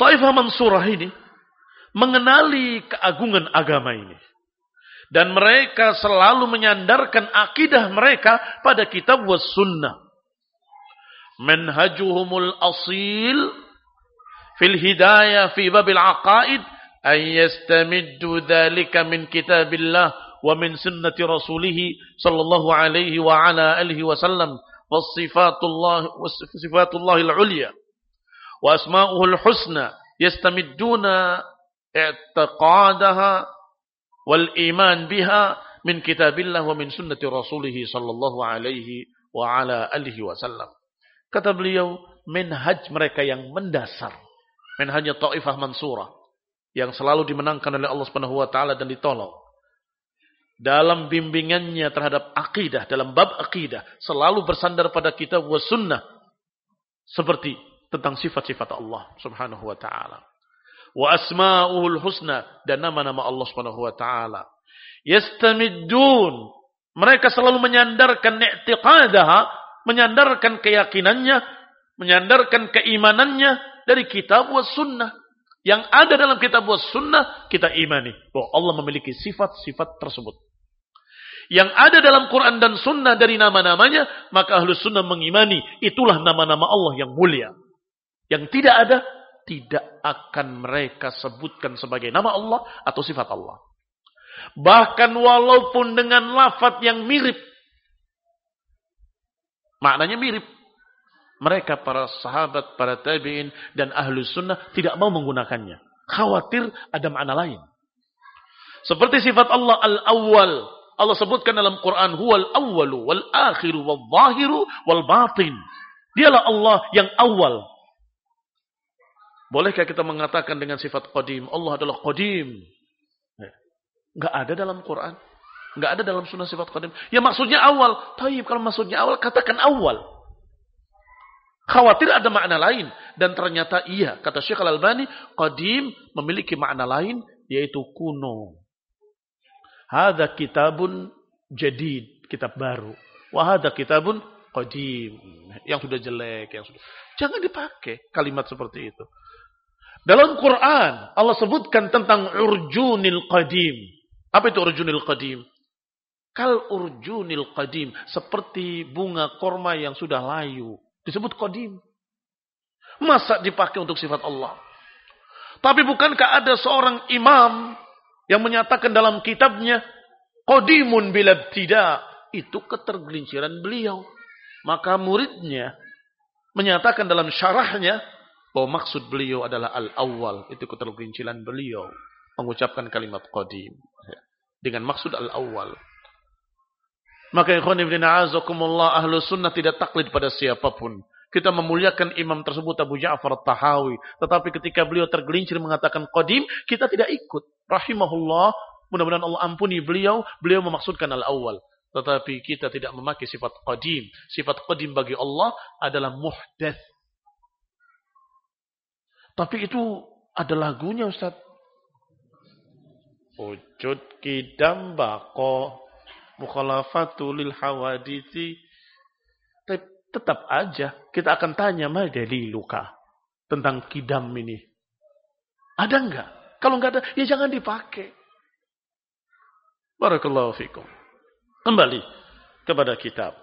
Taifah Mansurah ini mengenali keagungan agama ini. Dan mereka selalu menyandarkan akidah mereka pada kitab was sunnah. Manhajuhumul asil fil hidayah fi babil aqaid an yastamiddu dhalika min kitabillah wa min sunnati rasulih sallallahu alaihi wa ala alihi wa sallam was sifatullahil ulya wa asma'uhul husna yastamidduna i'tiqadaha wal iman biha min kitabillah wa min sunnati rasulih sallallahu alaihi wa ala alihi wa sallam. Kata beliau, manhaj mereka yang mendasar, manhajnya Taifah Mansurah yang selalu dimenangkan oleh Allah Subhanahu wa taala dan ditolong. Dalam bimbingannya terhadap akidah, dalam bab akidah, selalu bersandar pada kitab wa sunnah seperti tentang sifat-sifat Allah Subhanahu wa taala. Wa asma'ul husna, dan nama-nama Allah Subhanahu wa taala. Yastamiddun, mereka selalu menyandarkan i'tiqadaha, menyandarkan keyakinannya, menyandarkan keimanannya dari kitab was sunnah. Yang ada dalam kitab was sunnah kita imani bahwa Allah memiliki sifat-sifat tersebut. Yang ada dalam Quran dan sunnah dari nama-namanya, maka ahlus sunnah mengimani itulah nama-nama Allah yang mulia. Yang tidak ada, tidak akan mereka sebutkan sebagai nama Allah atau sifat Allah. Bahkan walaupun dengan lafaz yang mirip, maknanya mirip, mereka para sahabat, para tabi'in dan ahlus sunnah tidak mau menggunakannya. Khawatir ada makna lain. Seperti sifat Allah al-awwal. Allah sebutkan dalam Quran, huwal awwalu wal akhiru wal zahiru wal batin. Dialah Allah yang awal. Bolehkah kita mengatakan dengan sifat qadim, Allah adalah qadim? Enggak ada dalam Quran. Enggak ada dalam sunnah sifat qadim. Ya maksudnya awal. Taib, kalau maksudnya awal, katakan awal. Khawatir ada makna lain. Dan ternyata iya. Kata Syekh Al-Albani, qadim memiliki makna lain, yaitu kuno. Hadza kitabun jadid, kitab baru. Wa hadza kitabun qadim, yang sudah jelek, yang sudah. Jangan dipakai kalimat seperti itu. Dalam Quran, Allah sebutkan tentang urjunil qadim. Apa itu urjunil qadim? Kal urjunil qadim, seperti bunga korma yang sudah layu. Disebut qadim. Masa dipakai untuk sifat Allah? Tapi bukankah ada seorang imam yang menyatakan dalam kitabnya qadimun bila ibtida, itu ketergelinciran beliau. Maka muridnya menyatakan dalam syarahnya bahwa maksud beliau adalah al-awwal, itu ketergelinciran beliau mengucapkan kalimat qadim dengan maksud al-awwal. Maka ikhwan ibn a'azakumullah, ahlus sunnah tidak taklid pada siapapun. Kita memuliakan imam tersebut Abu Ja'far At-Tahawi. Tetapi ketika beliau tergelincir mengatakan qadim, kita tidak ikut. Rahimahullah, mudah-mudahan Allah ampuni beliau. Beliau memaksudkan al-awwal. Tetapi kita tidak memakai sifat qadim. Sifat qadim bagi Allah adalah muhdats. Tapi itu ada lagunya, Ustaz. Wujud kidam bako mukhalafatul lil hawaditsi. Tetap aja kita akan tanya ma daliluka tentang kidam ini. Ada enggak? Kalau enggak ada, ya jangan dipakai. Barakallahu fikum. Kembali kepada kitab.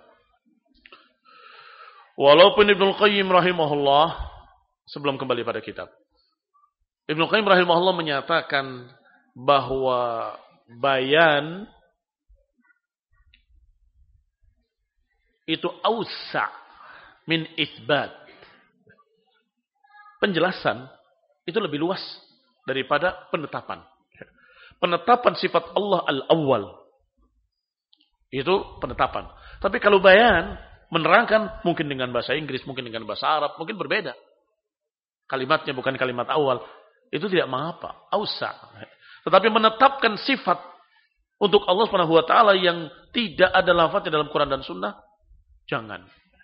Walaupun Ibnu Qayyim rahimahullah, sebelum kembali pada kitab, Ibnu Qayyim rahimahullah menyatakan bahwa bayan itu ausa min itsbat. Penjelasan itu lebih luas daripada penetapan. Penetapan sifat Allah al-awwal itu penetapan. Tapi kalau bayan, menerangkan mungkin dengan bahasa Inggris, mungkin dengan bahasa Arab, mungkin berbeda. Kalimatnya bukan kalimat awal. Itu tidak mengapa. Ausa. Tetapi menetapkan sifat untuk Allah Subhanahu wa taala yang tidak ada lafaznya dalam Quran dan Sunnah, jangan.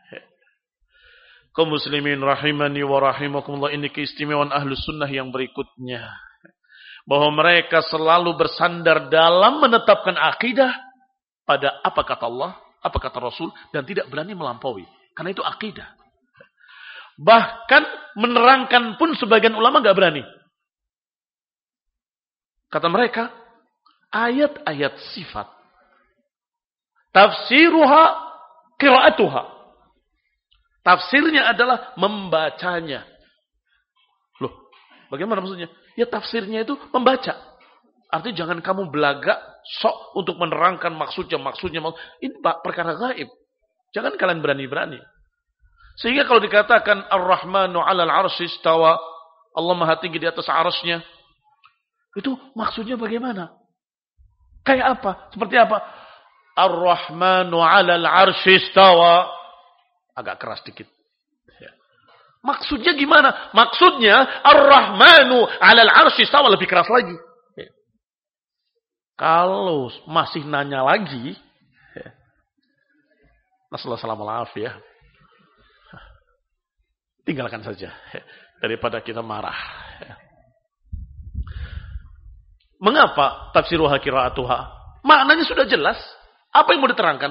Kaum muslimin rahimani wa rahimakumullah, ini keistimewaan ahlus sunnah yang berikutnya. Bahwa mereka selalu bersandar dalam menetapkan akidah pada apa kata Allah, apa kata Rasul, dan tidak berani melampaui. Karena itu akidah. Bahkan menerangkan pun sebagian ulama nggak berani. Kata mereka, ayat-ayat sifat, tafsiruha qiraatuha. Tafsirnya adalah membacanya. Loh, bagaimana maksudnya? Ya tafsirnya itu membaca. Artinya jangan kamu belagak sok untuk menerangkan maksudnya. Ini perkara gaib. Jangan kalian berani-berani. Sehingga kalau dikatakan Ar-Rahmanu 'alal 'arsy istawa, Allah Maha tinggi di atas arsy-Nya, itu maksudnya bagaimana? Kayak apa? Seperti apa? Ar-Rahmanu 'alal 'arsy istawa. Agak keras dikit. Maksudnya gimana? Maksudnya Ar-Rahmanu 'alal 'arsy istawa, lebih keras lagi. Kalau masih nanya lagi, nasallahu ya. Tinggalkan saja daripada kita marah. Mengapa tafsiruha qiraatuha? Maknanya sudah jelas. Apa yang mau diterangkan?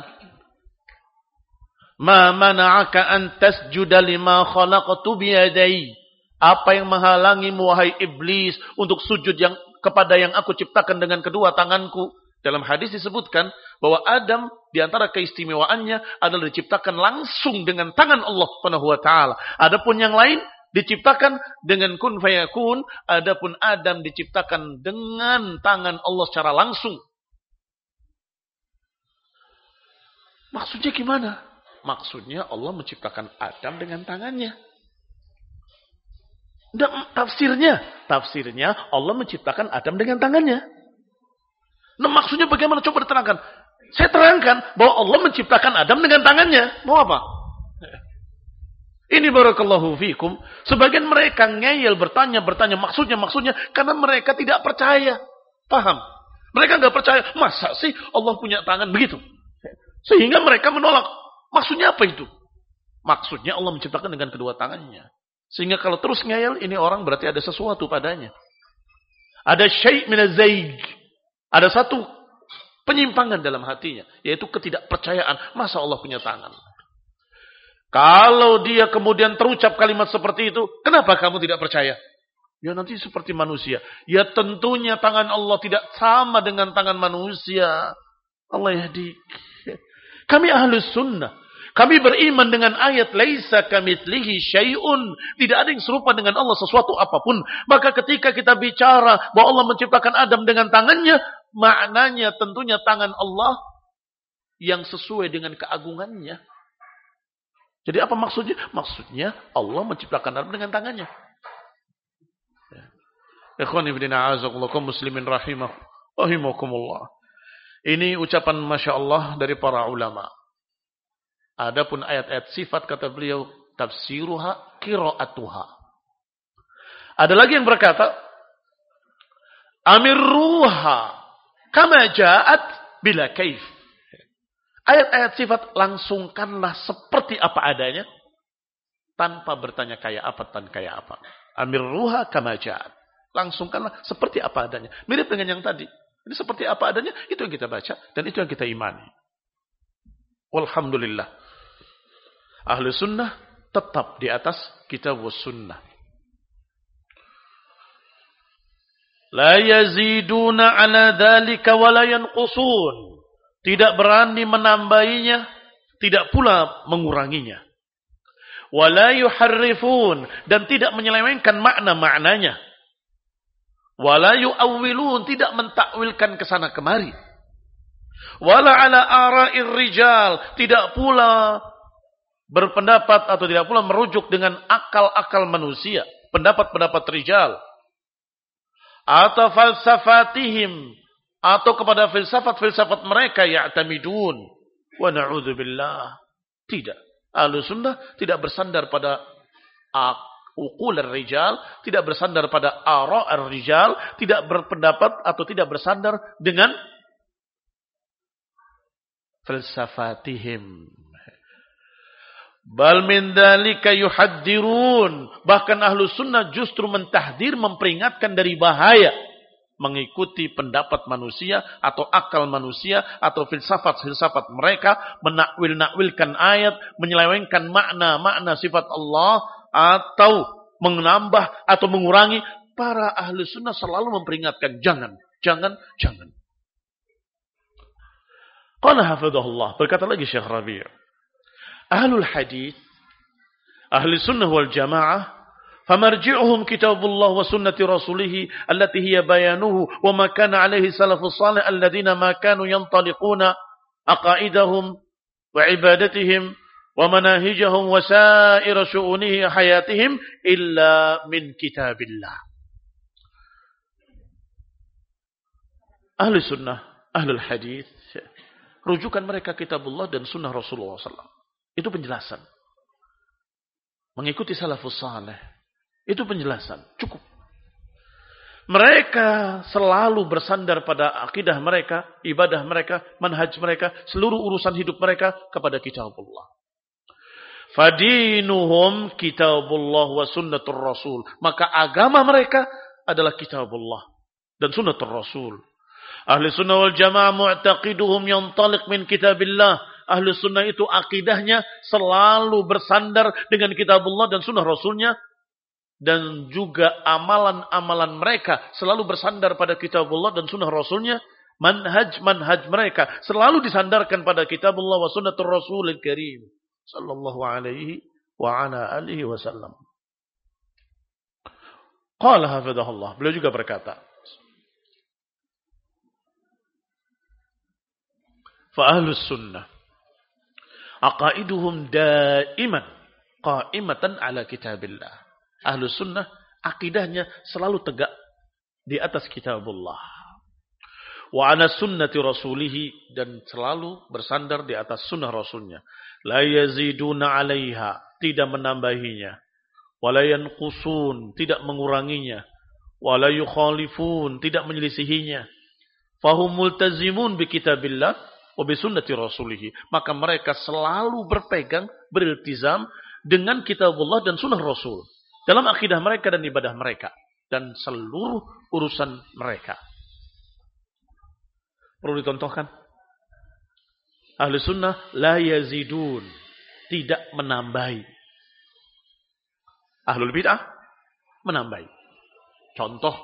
Ma mana'aka an tasjuda lima khalaqtu biyadai. Apa yang menghalangimu wahai iblis untuk sujud kepada yang aku ciptakan dengan kedua tanganku? Dalam hadis disebutkan bahwa Adam di antara keistimewaannya adalah diciptakan langsung dengan tangan Allah Subhanahu wa taala. Adapun yang lain diciptakan dengan kun fayakun, adapun Adam diciptakan dengan tangan Allah secara langsung. Maksudnya gimana? Maksudnya Allah menciptakan Adam dengan tangannya. Dan tafsirnya Allah menciptakan Adam dengan tangannya. Nah maksudnya bagaimana? Coba diterangkan. Saya terangkan bahwa Allah menciptakan Adam dengan tangannya. Mau apa? Ini barakallahu fikum. Sebagian mereka ngeyel bertanya maksudnya. Karena mereka tidak percaya. Paham? Mereka nggak percaya. Masa sih Allah punya tangan begitu? Sehingga mereka menolak. Maksudnya apa itu? Maksudnya Allah menciptakan dengan kedua tangannya. Sehingga kalau terus ngeyel, ini orang berarti ada sesuatu padanya. Ada syai' minaz zaig. Ada satu penyimpangan dalam hatinya, yaitu ketidakpercayaan. Masa Allah punya tangan? Kalau dia kemudian terucap kalimat seperti itu, kenapa kamu tidak percaya? Ya nanti seperti manusia. Ya tentunya tangan Allah tidak sama dengan tangan manusia. Allah yahdi. Kami ahlus sunnah. Kami beriman dengan ayat laisa kamitslihi syai'un. Tidak ada yang serupa dengan Allah sesuatu apapun. Maka ketika kita bicara bahwa Allah menciptakan Adam dengan tangannya, maknanya tentunya tangan Allah yang sesuai dengan keagungannya. Jadi apa maksudnya? Maksudnya Allah menciptakan Adam dengan tangannya. Ikhwani fillah a'azakumullah muslimin rahimakumullah. Ini ucapan Masya Allah dari para ulama. Adapun ayat-ayat sifat kata beliau tafsiruha qiraatuha. Ada lagi yang berkata amirruha kama ja'at bila kaif. Ayat-ayat sifat langsungkanlah seperti apa adanya tanpa bertanya kayak apa dan kayak apa. Amirruha kama ja'at. Langsungkanlah seperti apa adanya. Mirip dengan yang tadi. Ini seperti apa adanya, itu yang kita baca dan itu yang kita imani. Walhamdulillah. Ahlu sunnah tetap di atas kitab was sunnah. La yaziduna ala dhalika wa la yanqusun. Tidak berani menambahinya, tidak pula menguranginya. Wa la yuharrifun, dan tidak menyelewengkan makna-maknanya. Wa la yu'awwilun, tidak mentakwilkan kesana kemari. Wala ala ara'ir rijal, tidak pula berpendapat atau tidak pula merujuk dengan akal-akal manusia, pendapat-pendapat rijal, atau falsafatihim, atau kepada filsafat-filsafat mereka ya'tamidun. Wa na'udzubillah. Tidak. Ahlussunnah tidak bersandar pada uqul rijal, tidak bersandar pada ara' rijal, tidak berpendapat atau tidak bersandar dengan filsafatihim. Bal min dzalika yuhaddirun. Bahkan ahlu sunnah justru mentahdir, memperingatkan dari bahaya mengikuti pendapat manusia atau akal manusia atau filsafat-filsafat mereka, menakwil-nakwilkan ayat, menyelewengkan makna-makna sifat Allah atau menambah atau mengurangi, para ahli sunnah selalu memperingatkan, jangan. Qala hafidhahullah, berkata lagi Syekh Rabi', ahlul hadith, ahli sunnah wal jamaah, famarji'uhum kitabullah wa sunnati rasulih allati hiya bayanuhu wa ma kana alaihi salafus salih alladhina ma kanu yantaliquna aqaidahum wa ibadatihim wa manahijahum wa sa'ir syu'unihi hayatihim illa min kitabillah. Ahli sunnah, ahlul hadith, rujukan mereka kitabullah dan sunnah Rasulullah SAW. Itu penjelasan. Mengikuti salafus salih. Itu penjelasan. Cukup. Mereka selalu bersandar pada akidah mereka, ibadah mereka, manhaj mereka, seluruh urusan hidup mereka kepada kitabullah. Fadinuhum kitabullah wa sunnatur rasul. Maka agama mereka adalah kitabullah dan sunnatur rasul. Ahli sunnah wal jamaah mu'taqiduhum yantaliq min kitabillah. Ahli sunnah itu akidahnya selalu bersandar dengan kitabullah dan sunnah rasulnya. Dan juga amalan-amalan mereka selalu bersandar pada kitabullah dan sunnah rasulnya. Manhaj mereka selalu disandarkan pada kitabullah wa sunnatur rasulil karim. Sallallahu alaihi wa ala alihi wasallam. Qala hafidhahullah. Beliau juga berkata, فأهل السنة عقائدهم دائما قائمة على كتاب الله. Ahlu sunnah akidahnya selalu tegak di atas kitabullah. Wa ala sunnati rasulihi, dan selalu bersandar di atas sunnah rasulnya. La yaziduna alaiha, tidak menambahinya. Wa la yanqusun, tidak menguranginya. Wa la yukhalifun, tidak menyelisihinya. Fahum multazimun bi kitabillah wa bi sunnati rasulih. Maka mereka selalu berpegang, beriltizam dengan kitabullah dan sunnah rasul dalam akidah mereka dan ibadah mereka dan seluruh urusan mereka. Perlu dicontohkan, ahli sunnah la yazidun, tidak menambahi. Ahlul bid'ah menambahi. Contoh,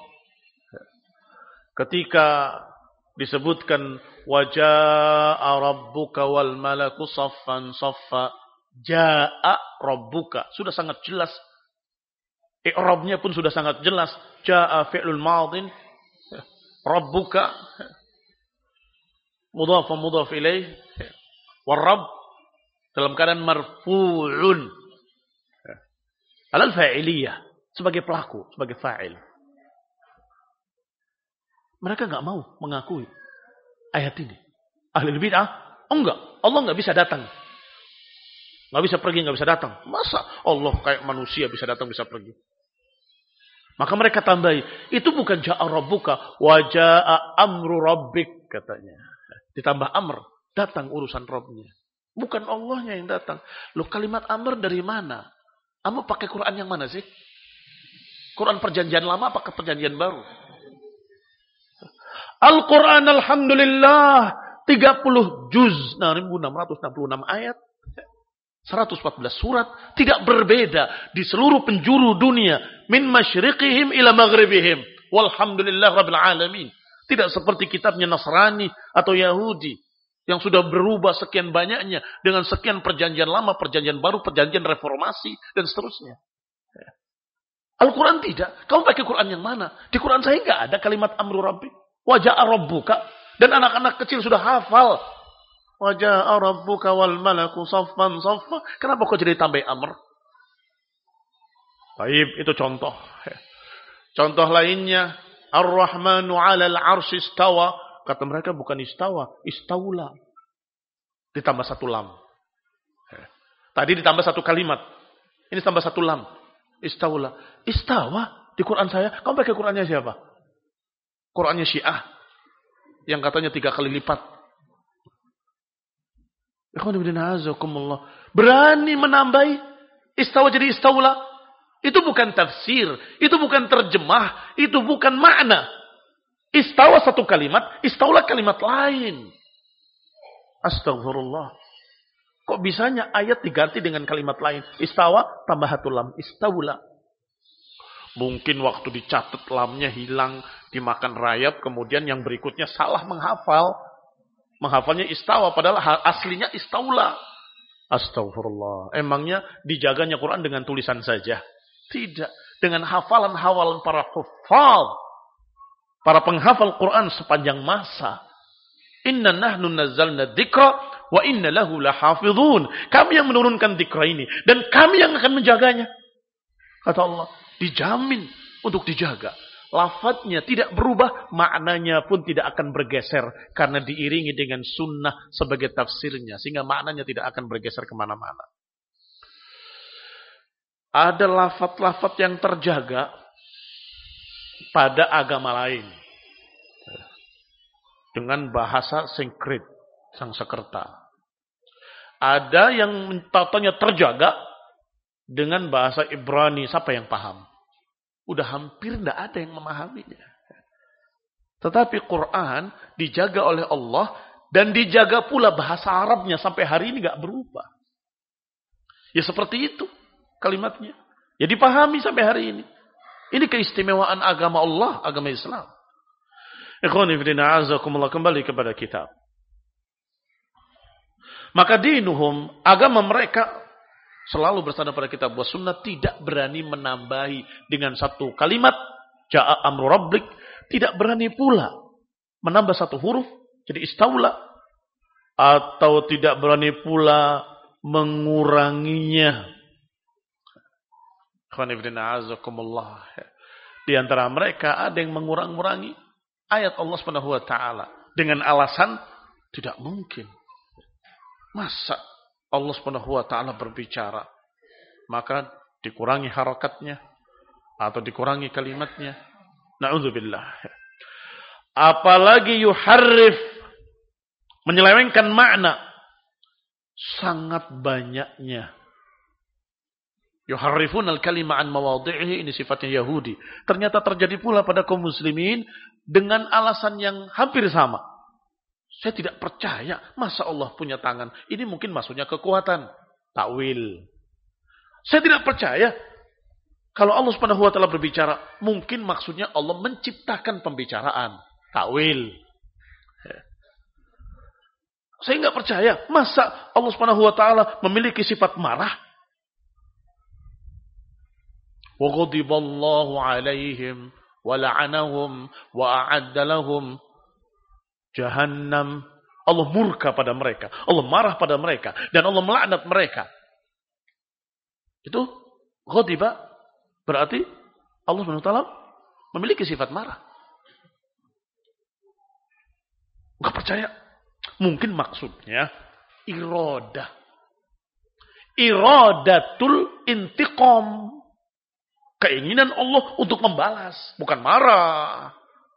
ketika disebutkan waja'a rabbuka wal malaku saffan saffa, ja'a rabbuka, sudah sangat jelas. I'rabnya pun sudah sangat jelas. Ja'a fi'lul madin, rabbuka mudhaf wa mudhaf ilaih, war-rabb dalam keadaan marfu'un alal fa'iliyah, sebagai pelaku, sebagai fa'il. Mereka enggak mau mengakui ayat ini. Ahli bid'ah, enggak, Allah enggak bisa datang. Enggak bisa pergi, enggak bisa datang. Masa Allah kayak manusia bisa datang, bisa pergi? Maka mereka tambahi, itu bukan ja'a rabbuka wa ja'a amru rabbik, katanya. Ditambah amr, datang urusan Rabbnya. Bukan Allahnya yang datang. Loh, kalimat amr dari mana? Kamu pakai Quran yang mana sih? Quran perjanjian lama apakah perjanjian baru? Al-Quran alhamdulillah 30 juz, 666 ayat, 114 surat, tidak berbeda di seluruh penjuru dunia, min masyriqihim ila maghribihim, walhamdulillah rabbil alamin. Tidak seperti kitabnya Nasrani atau Yahudi yang sudah berubah sekian banyaknya dengan sekian perjanjian lama, perjanjian baru, perjanjian reformasi dan seterusnya. Al-Quran tidak. Kamu pakai Quran yang mana? Di Quran saya enggak ada kalimat amru rabbi. Waja'a rabbuka, dan anak-anak kecil sudah hafal. Waja'a rabbuka wal malaku saffan saffa. Kenapa kok jadi tambah amr? Baik, itu contoh. Contoh lainnya, Ar-Rahmanu 'alal 'arsy istawa. Kata mereka bukan istawa, istaula. Ditambah satu lam. Tadi ditambah satu kalimat. Ini tambah satu lam. Istaula. Istawa di Quran saya. Kamu pakai Qurannya siapa? Qurannya Syiah yang katanya 3 kali lipat. Berani menambahi istawa jadi istaula. Itu bukan tafsir, itu bukan terjemah, itu bukan makna. Istawa satu kalimat, istaula kalimat lain. Astagfirullah. Kok bisanya ayat diganti dengan kalimat lain? Istawa tambah satu lam. Istawla. Mungkin waktu dicatat lamnya hilang, dimakan rayap, kemudian yang berikutnya salah menghafal. Menghafalnya istawa, padahal aslinya istawla. Astagfirullah. Emangnya dijaganya Quran dengan tulisan saja? Tidak. Dengan hafalan-hafalan para huffaz. Para penghafal Quran sepanjang masa. Inna nahnu nazzalna dzikra wa inna lahu lahafizun. Kami yang menurunkan dzikra ini. Dan kami yang akan menjaganya. Kata Allah. Dijamin untuk dijaga. Lafadznya tidak berubah, maknanya pun tidak akan bergeser. Karena diiringi dengan sunnah sebagai tafsirnya. Sehingga maknanya tidak akan bergeser kemana-mana. Ada lafadz-lafadz yang terjaga pada agama lain. Dengan bahasa Sanskrit, Sanskerta. Ada yang tatanya terjaga dengan bahasa Ibrani. Siapa yang paham? Udah hampir tidak ada yang memahaminya. Tetapi Quran dijaga oleh Allah dan dijaga pula bahasa Arabnya sampai hari ini nggak berubah. Ya seperti itu kalimatnya. Ya dipahami sampai hari ini. Ini keistimewaan agama Allah, agama Islam. Ikhwani fillah azakumullah, kembali kepada kitab. Maka dinuhum, agama mereka selalu bersandar pada kitab wa sunnah, tidak berani menambahi dengan satu kalimat ja'a amru rabbik, tidak berani pula menambah satu huruf jadi istaula, atau tidak berani pula menguranginya. Di antara mereka ada yang mengurang-urangi ayat Allah Subhanahu wa taala dengan alasan tidak mungkin. Masa Allah Subhanahu wa taala berbicara, maka dikurangi harakatnya atau dikurangi kalimatnya. Na'udzubillah. Apalagi yuharrif, menyelewengkan makna, sangat banyaknya. Yuharrifun al-kalima an mawadhi'ihi, ini sifatnya Yahudi. Ternyata terjadi pula pada kaum muslimin dengan alasan yang hampir sama. Saya tidak percaya, masa Allah punya tangan? Ini mungkin maksudnya kekuatan. Takwil. Saya tidak percaya, kalau Allah Subhanahu wa taala berbicara, mungkin maksudnya Allah menciptakan pembicaraan. Takwil. Saya nggak percaya, masa Allah Subhanahu wa taala memiliki sifat marah? Wa ghadiballahu 'alaihim wa la'anahum wa a'adda lahum Jahannam. Allah murka pada mereka. Allah marah pada mereka. Dan Allah melaknat mereka. Itu ghadiba. Berarti Allah SWT memiliki sifat marah. Enggak percaya. Mungkin maksudnya iradah. Iradatul intiqam. Keinginan Allah untuk membalas. Bukan marah.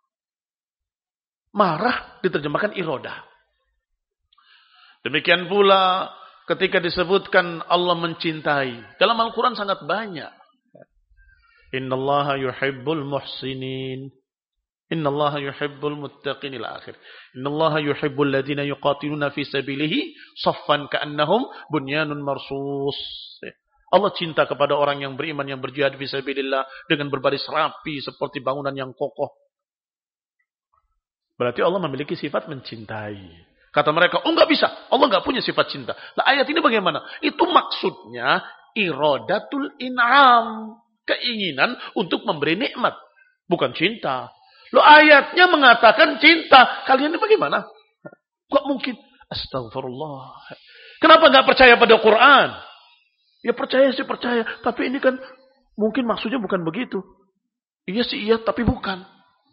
Marah diterjemahkan iradah. Demikian pula ketika disebutkan Allah mencintai. Dalam Al-Quran sangat banyak. Innallaha yuhibbul muhsinin. Innallaha yuhibbul muttaqin ila akhir. Innallaha yuhibbul ladhina yuqatiluna fi sabilihi saffan ka'annahum bunyanun marsus. Allah cinta kepada orang yang beriman yang berjihad fi sabilillah dengan berbaris rapi seperti bangunan yang kokoh. Berarti Allah memiliki sifat mencintai. Kata mereka, oh enggak bisa. Allah enggak punya sifat cinta. Nah ayat ini bagaimana? Itu maksudnya iradatul in'am. Keinginan untuk memberi nikmat. Bukan cinta. Loh ayatnya mengatakan cinta. Kalian ini bagaimana? Kok mungkin? Astagfirullah. Kenapa enggak percaya pada Quran? Ya percaya sih percaya. Tapi ini kan mungkin maksudnya bukan begitu. Iya sih iya, tapi bukan.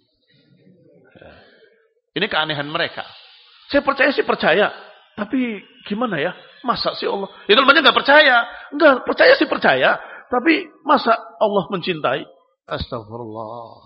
Ini keanehan mereka. Saya percaya sih percaya. Tapi gimana ya? Masa sih Allah? Ya kalau banyak nggak percaya. Enggak, percaya sih percaya. Tapi masa Allah mencintai? Astagfirullah.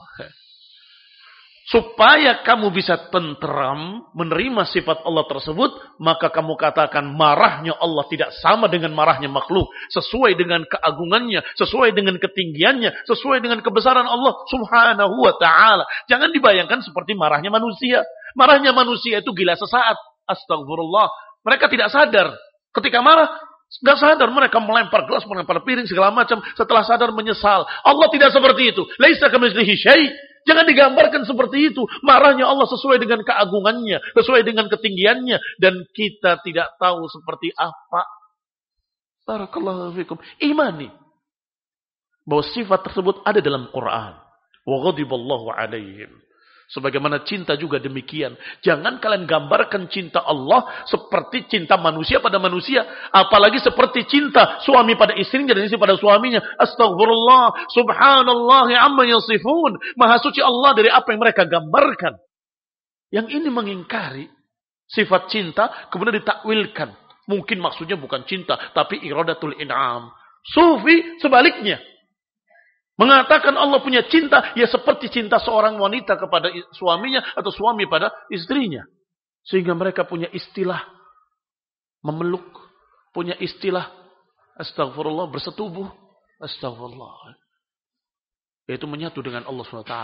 Supaya kamu bisa tentram menerima sifat Allah tersebut, maka kamu katakan marahnya Allah tidak sama dengan marahnya makhluk. Sesuai dengan keagungannya, sesuai dengan ketinggiannya, sesuai dengan kebesaran Allah subhanahu wa ta'ala. Jangan dibayangkan seperti marahnya manusia. Marahnya manusia itu gila sesaat. Astagfirullah. Mereka tidak sadar Ketika marah, nggak sadar mereka melempar gelas, melempar piring, segala macam. Setelah sadar menyesal. Allah tidak seperti itu. Laisa kamitslihi syai'. Jangan digambarkan seperti itu. Marahnya Allah sesuai dengan keagungannya, sesuai dengan ketinggiannya, dan kita tidak tahu seperti apa. Barakallahu fikum. Imani bahwa sifat tersebut ada dalam Quran. Wa ghadiballahu alaihim. Sebagaimana cinta juga demikian. Jangan kalian gambarkan cinta Allah seperti cinta manusia pada manusia. Apalagi seperti cinta suami pada istrinya dan istri pada suaminya. Astaghfirullah. Subhanallah amma yasifun. Maha suci Allah dari apa yang mereka gambarkan. Yang ini mengingkari sifat cinta kemudian ditakwilkan. Mungkin maksudnya bukan cinta, tapi iradatul in'am. Sufi sebaliknya. Mengatakan Allah punya cinta, ya seperti cinta seorang wanita kepada suaminya atau suami pada istrinya. Sehingga mereka punya istilah memeluk, punya istilah astagfirullah, bersetubuh, astagfirullah. Yaitu menyatu dengan Allah SWT.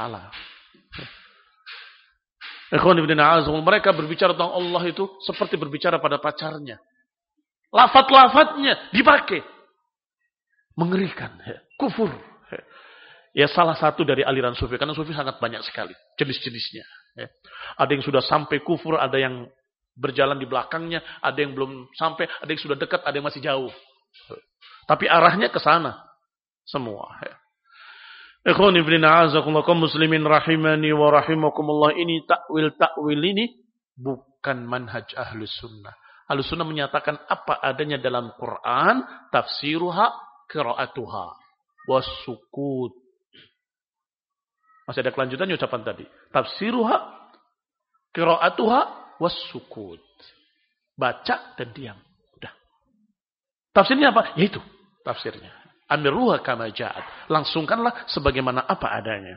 Mereka berbicara tentang Allah itu seperti berbicara pada pacarnya. Lafaz-lafaznya dipakai. Mengerikan, kufur. Ya salah satu dari aliran sufi. Karena sufi sangat banyak sekali jenis-jenisnya. Ada yang sudah sampai kufur, ada yang berjalan di belakangnya, ada yang belum sampai, ada yang sudah dekat, ada yang masih jauh. Tapi arahnya ke sana semua. Ikhwani fillah azakumullah muslimin rahimani wa rahimakumullah. Ini takwil ini bukan manhaj ahlus sunnah. Ahlus sunnah menyatakan apa adanya dalam Quran, tafsiruha, qiraatuha, wasukut. Masih ada kelanjutannya ucapan tadi. Tafsiruha, qiraatuha, wassukut. Baca dan diam. Udah. Tafsirnya apa? Yaitu tafsirnya. Amiruha kama ja'at. Langsungkanlah sebagaimana apa adanya.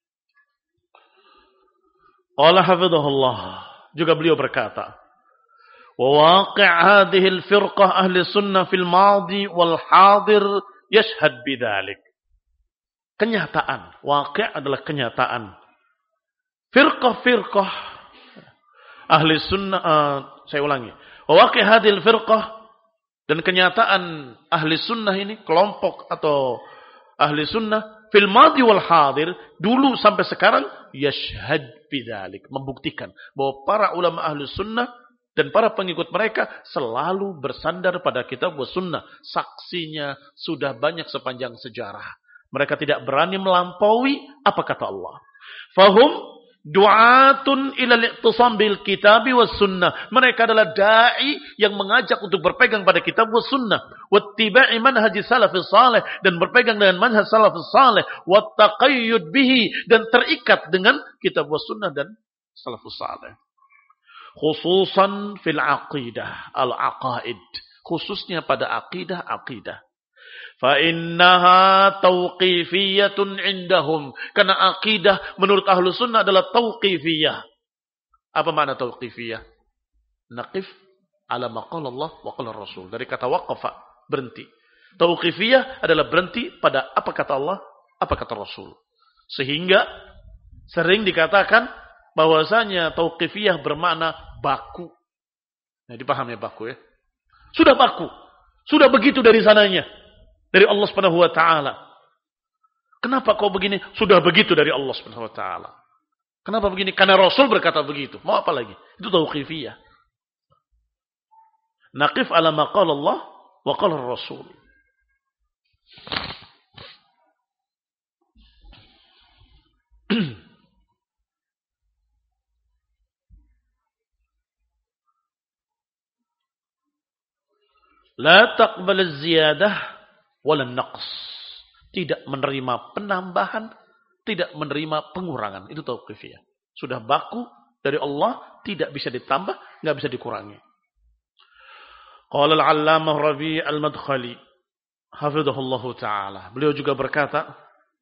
Allah hafidhahullah. Juga beliau berkata, wa waqi' hadhihi al-firqah ahli sunnah fil madi wal hadir yashhad bidzalik. Kenyataan. Waqi' adalah kenyataan. Firqah ahli sunnah. Saya ulangi. Waqi' hadhil firqah. Dan kenyataan ahli sunnah ini. Kelompok atau ahli sunnah. Fil madi wal hadir. Dulu sampai sekarang. Yashhad bidzalik. Membuktikan. Bahwa para ulama ahli sunnah. Dan para pengikut mereka. Selalu bersandar pada kitab wa sunnah. Saksinya sudah banyak sepanjang sejarah. Mereka tidak berani melampaui apa kata Allah. Fahum du'atun ila al-i'tisam bil kitabi was sunnah. Mereka adalah dai yang mengajak untuk berpegang pada kitab was sunnah, wattiba'i manhaj salafus salih, dan berpegang dengan manhaj salafus salih, wattaqayyud bihi, dan terikat dengan kitab was sunnah dan salafus salih. Khususan fil aqidah, al-aqaid, khususnya pada akidah. فَإِنَّهَا تَوْقِيفِيَّةٌ عِنْدَهُمْ. Karena akidah menurut ahlu sunnah adalah tauqifiyah. Apa makna tauqifiyah? Naqif ala maqala Allah wa qala Rasul. Dari kata waqafa, berhenti. Tauqifiyah adalah berhenti pada apa kata Allah, apa kata Rasul. Sehingga sering dikatakan bahwasanya tauqifiyah bermakna baku. Nah, dipahami baku ya. Sudah baku. Sudah begitu dari sananya. Dari Allah Subhanahu wa taala. Kenapa kau begini? Sudah begitu dari Allah Subhanahu wa taala. Kenapa begini? Karena Rasul berkata begitu. Mau apa lagi? Itu tauqifiyah. Naqif ala ma qala Allah wa qala Rasul. La taqbal az-ziyadah wala naqs. Tidak menerima penambahan, tidak menerima pengurangan. Itu tauqifiyah. Sudah baku dari Allah, tidak bisa ditambah, enggak bisa dikurangi. Qala al-'allamah Rabi' al-Madkhali, hafizahullahu taala. Beliau juga berkata,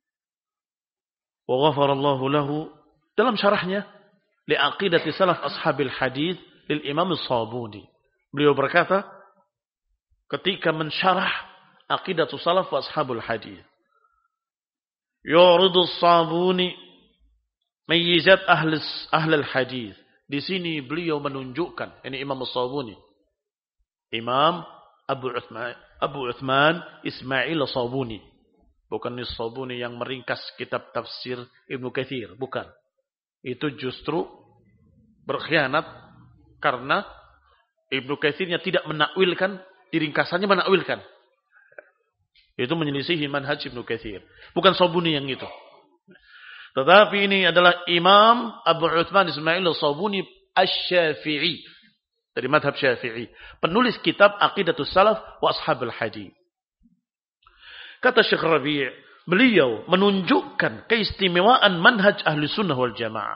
wa ghafarallahu lahu, dalam syarahnya li aqidati salaf ashabil hadits lil Imam as-Sabuni. Beliau berkata ketika mensyarah Aqidatu salaf wa ashabul hadith. Yuridu as-Sabuni mayyizat ahlul hadith. Di sini beliau menunjukkan, ini Imam as-Sabuni, Imam Abu Uthman Ismail Sabuni. Bukan Sabuni yang meringkas kitab tafsir Ibnu Katsir, bukan. Itu justru berkhianat karena Ibnu Katsirnya tidak menakwilkan, diringkasannya menakwilkan. Itu menyelisihi manhaj Ibnu Katsir. Bukan Sabuni yang itu. Tetapi ini adalah Imam Abu Uthman Ismail Sabuni Asy-Syafi'i. Dari madhab Syafi'i. Penulis kitab Aqidatus Salaf wa Ashabul Hadits. Kata Syekh Rabi', beliau menunjukkan keistimewaan manhaj ahli sunnah wal jamaah.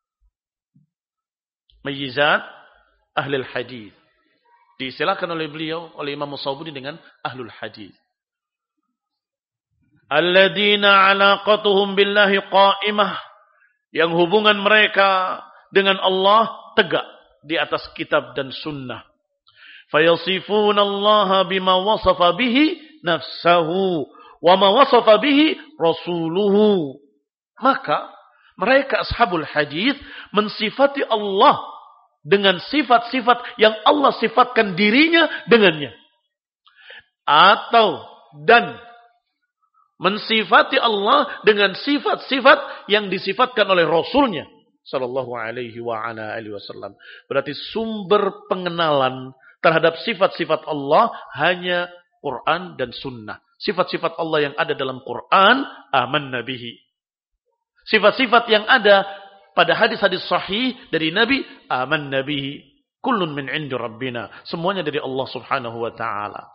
Mayizat ahlul hadis. Disilakan oleh beliau, oleh Imam Sabuni dengan ahlul hadis. Alladzina alaqatuhum billahi qa'imah. Yang hubungan mereka dengan Allah tegak di atas kitab dan sunnah. Fayasifuna Allah bima wasafa bihi nafsahu wa ma wasafa bihi rasuluhu. Maka mereka ashabul hadis mensifati Allah dengan sifat-sifat yang Allah sifatkan dirinya dengannya. Dan mensifati Allah dengan sifat-sifat yang disifatkan oleh Rasulnya sallallahu alaihi wa ala alihi wasallam. Berarti sumber pengenalan terhadap sifat-sifat Allah hanya Quran dan sunnah. Sifat-sifat Allah yang ada dalam Quran, amanna bihi. Sifat-sifat yang ada pada hadis-hadis sahih dari Nabi, amanna bihi. Kullun min indi rabbina. Semuanya dari Allah subhanahu wa ta'ala.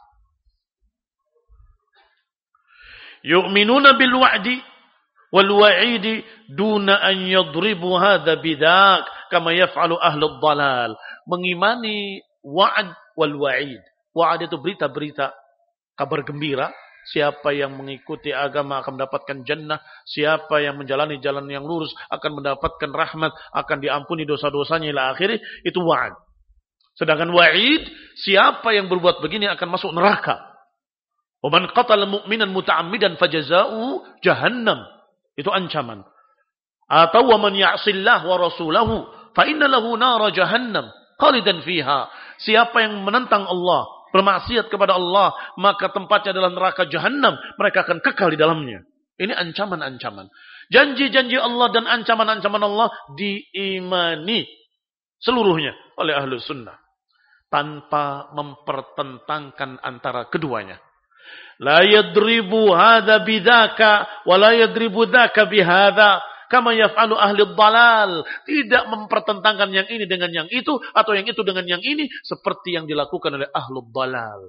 Yu'minuna bil wa'di wal wa'idi duna an yadribu hadha bidak kama yaf'alu ahlud dalal. Mengimani wa'ad wal wa'id. Wa'ad itu berita-berita, kabar gembira. Siapa yang mengikuti agama akan mendapatkan jannah. Siapa yang menjalani jalan yang lurus akan mendapatkan rahmat, akan diampuni dosa-dosanya ila akhirih. Itu wa'ad. Sedangkan wa'id, siapa yang berbuat begini akan masuk neraka. Wa man qatala mu'minan muta'ammidan fajaza'uhu jahannam. Itu ancaman. Atau wa man ya'sillah wa rasulahu fa inna lahu nara jahannam khalidan fiha. Siapa yang menentang Allah, bermaksiat kepada Allah, maka tempatnya adalah neraka jahanam. Mereka akan kekal di dalamnya. Ini ancaman-ancaman. Janji-janji Allah dan ancaman-ancaman Allah diimani seluruhnya oleh ahlu sunnah. Tanpa mempertentangkan antara keduanya. La yadribu hadha bidhaka wa la yadribu dhaka bihadha kama yaf'alu ahli dhalal. Tidak mempertentangkan yang ini dengan yang itu atau yang itu dengan yang ini seperti yang dilakukan oleh ahli dhalal.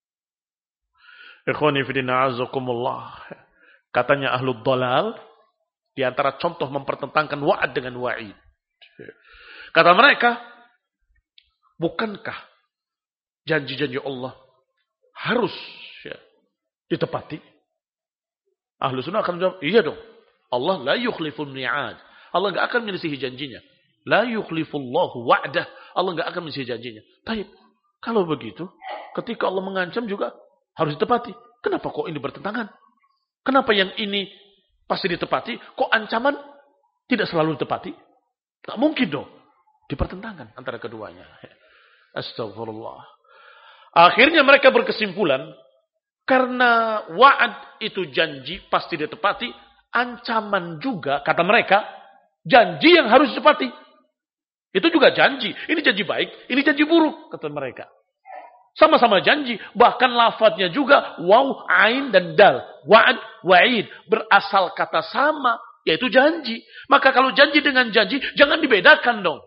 Ikhwani fi din a'azakumullah. Katanya ahli dhalal di antara contoh mempertentangkan wa'ad dengan wa'id. Kata mereka, bukankah janji-janji Allah harus ditepati? Ahlu sunnah akan menjawab, iya dong. Allah la yukhliful mi'ad. Allah enggak akan menyelisihi janjinya. La yukhlifullahu wa'dah. Allah enggak akan menyelisihi janjinya. Baik. Kalau begitu, ketika Allah mengancam juga harus ditepati. Kenapa kok ini bertentangan? Kenapa yang ini pasti ditepati, kok ancaman tidak selalu ditepati? Tak mungkin dong. Dipertentangkan antara keduanya. Astagfirullah. Akhirnya mereka berkesimpulan, karena wa'ad itu janji pasti ditepati, ancaman juga, kata mereka, janji yang harus ditepati. Itu juga janji. Ini janji baik, ini janji buruk, kata mereka. Sama-sama janji. Bahkan lafadznya juga waw, ain, dan dal. Wa'ad, wa'id. Berasal kata sama, yaitu janji. Maka kalau janji dengan janji, jangan dibedakan dong.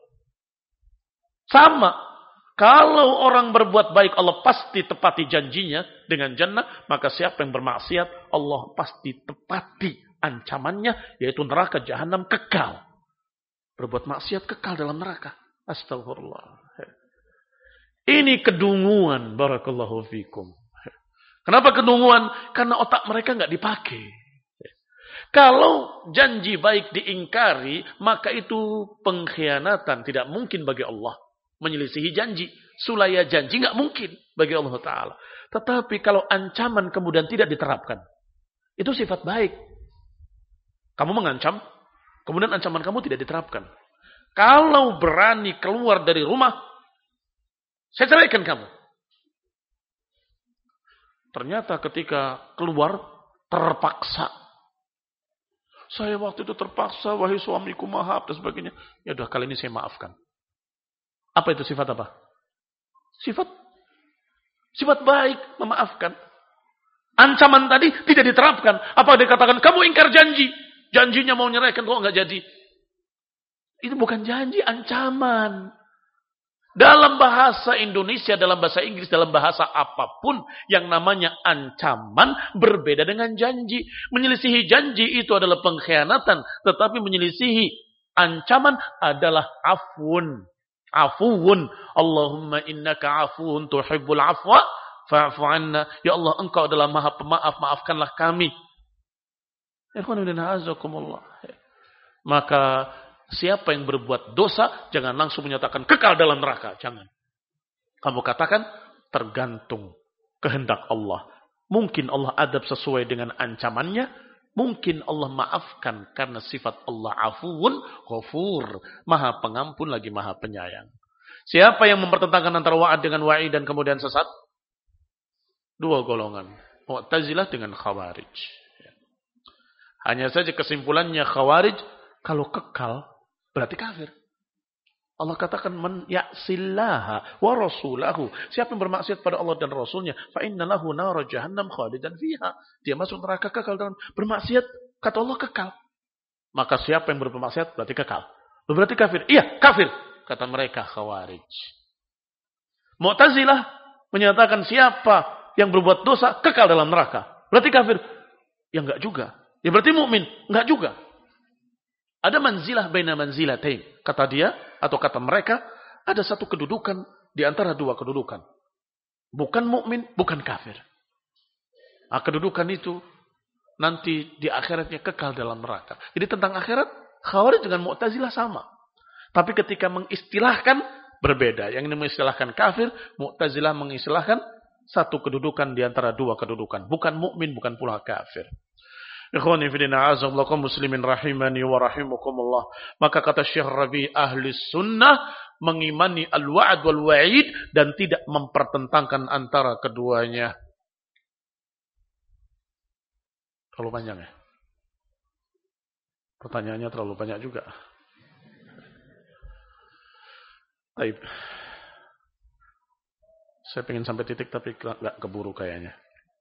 Sama. Kalau orang berbuat baik, Allah pasti tepati janjinya dengan jannah. Maka siapa yang bermaksiat, Allah pasti tepati ancamannya, yaitu neraka jahanam kekal. Berbuat maksiat kekal dalam neraka. Astagfirullah. Ini kedunguan. Barakallahu fikum. Kenapa kedunguan? Karena otak mereka nggak dipakai. Kalau janji baik diingkari, maka itu pengkhianatan. Tidak mungkin bagi Allah menyelisihi janji. Sulaya janji nggak mungkin bagi Allah Ta'ala. Tetapi kalau ancaman kemudian tidak diterapkan, itu sifat baik. Kamu mengancam, kemudian ancaman kamu tidak diterapkan. Kalau berani keluar dari rumah, saya ceraikan kamu. Ternyata ketika keluar terpaksa. Saya waktu itu terpaksa, wahai suamiku maaf dan sebagainya. Ya udah kali ini saya maafkan. Apa itu sifat apa? Sifat baik, memaafkan. Ancaman tadi tidak diterapkan. Apa dikatakan? Kamu ingkar janji. Janjinya mau nyerahkan kok nggak jadi. Itu bukan janji, ancaman. Dalam bahasa Indonesia, dalam bahasa Inggris, dalam bahasa apapun yang namanya ancaman berbeda dengan janji. Menyelisihi janji itu adalah pengkhianatan, tetapi menyelisihi ancaman adalah afun. Afuun. Allahumma innaka afuun tuhibbul afwa fa'fu anna. Ya Allah, engkau adalah maha pemaaf, maafkanlah kami. Maka siapa yang berbuat dosa, jangan langsung menyatakan kekal dalam neraka. Jangan. Kamu katakan, tergantung kehendak Allah. Mungkin Allah adab sesuai dengan ancamannya. Mungkin Allah maafkan karena sifat Allah afuun, ghafur. Maha pengampun lagi maha penyayang. Siapa yang mempertentangkan antara wa'ad dengan wa'id dan kemudian sesat? Dua golongan. Mu'tazilah dengan Khawarij. Hanya saja kesimpulannya Khawarij, kalau kekal, berarti kafir. Allah katakan man ya'sillaha wa rasulahu. Siapa yang bermaksiat pada Allah dan Rasulnya, fa inna lahu nar jahannam khalidan fiha. Dia masuk neraka kekal dalam bermaksiat, kata Allah kekal. Maka siapa yang bermaksiat berarti kekal. Berarti kafir. Iya, kafir, kata mereka Khawarij. Mu'tazilah menyatakan siapa yang berbuat dosa kekal dalam neraka. Berarti kafir. Ya enggak juga. Ya berarti mukmin, enggak juga. Ada manzilah baina manzilatain. Kata dia, atau kata mereka, ada satu kedudukan di antara dua kedudukan. Bukan mukmin, bukan kafir. Nah, kedudukan itu nanti di akhiratnya kekal dalam neraka. Jadi tentang akhirat, Khawarij dengan Mu'tazilah sama. Tapi ketika mengistilahkan, berbeda. Yang ini mengistilahkan kafir, Mu'tazilah mengistilahkan satu kedudukan di antara dua kedudukan. Bukan mukmin, bukan pula kafir. Ikhwani fillah a'azallakum muslimin rahimani wa rahimakumullah. Maka kata Syekh Rabi, ahli sunnah mengimani al-wa'd wal wa'id dan tidak mempertentangkan antara keduanya. Terlalu panjang ya? Pertanyaannya terlalu banyak juga. Baik. Saya pengen sampai titik tapi nggak keburu kayaknya.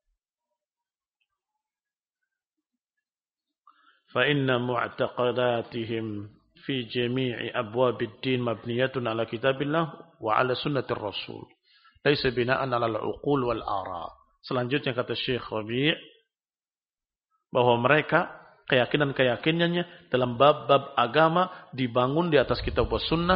فإن معتقداتهم في جميع أبواب الدين مبنية على كتاب الله وعلى سنة الرسول ليس بناء على العقول والآراء. Selanjutnya kata Syekh Rabi' bahwa mereka keyakinan-keyakinannya dalam bab-bab agama dibangun di atas kitab wa sunnah,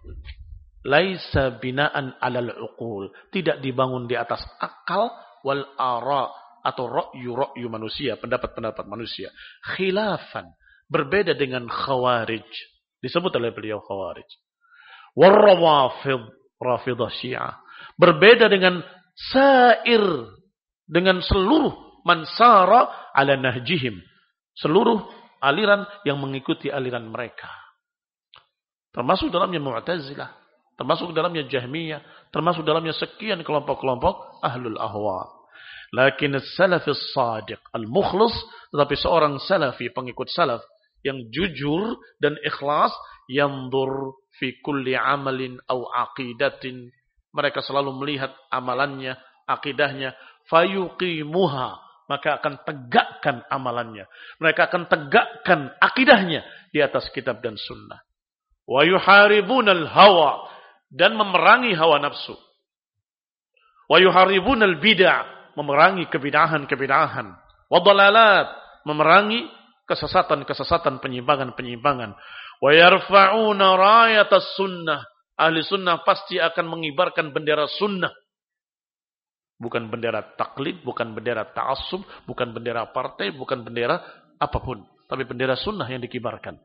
laisa binaan 'alal uqul, tidak dibangun di atas akal wal ara' atau ra'yu manusia, pendapat-pendapat manusia. Khilafan, berbeda dengan Khawarij. Disebut oleh beliau Khawarij. Warrawafid, Rafidah Syiah. Berbeda dengan sair, dengan seluruh mansara ala nahjihim. Seluruh aliran yang mengikuti aliran mereka. Termasuk dalamnya Mu'tazilah. Termasuk dalamnya Jahmiyah. Termasuk dalamnya sekian kelompok-kelompok ahlul ahwa. Lakin salafis sadiq al-mukhlis, tetapi seorang salafi, pengikut salaf yang jujur dan ikhlas, yanzur fi kulli amalin aw aqidatin, mereka selalu melihat amalannya, akidahnya, fayuqimuha, maka akan tegakkan amalannya, mereka akan tegakkan akidahnya di atas kitab dan sunnah. Wa yuharibunal hawa, dan memerangi hawa nafsu. Wa yuharibunal bid'ah, memerangi kebidahan-kebidahan. Wadalalat, memerangi kesesatan-kesesatan, penyimpangan-penyimpangan. Wa yarfa'una rayatas sunnah. Ahli sunnah pasti akan mengibarkan bendera sunnah. Bukan bendera taklid, bukan bendera ta'assub, bukan bendera partai, bukan bendera apapun. Tapi bendera sunnah yang dikibarkan.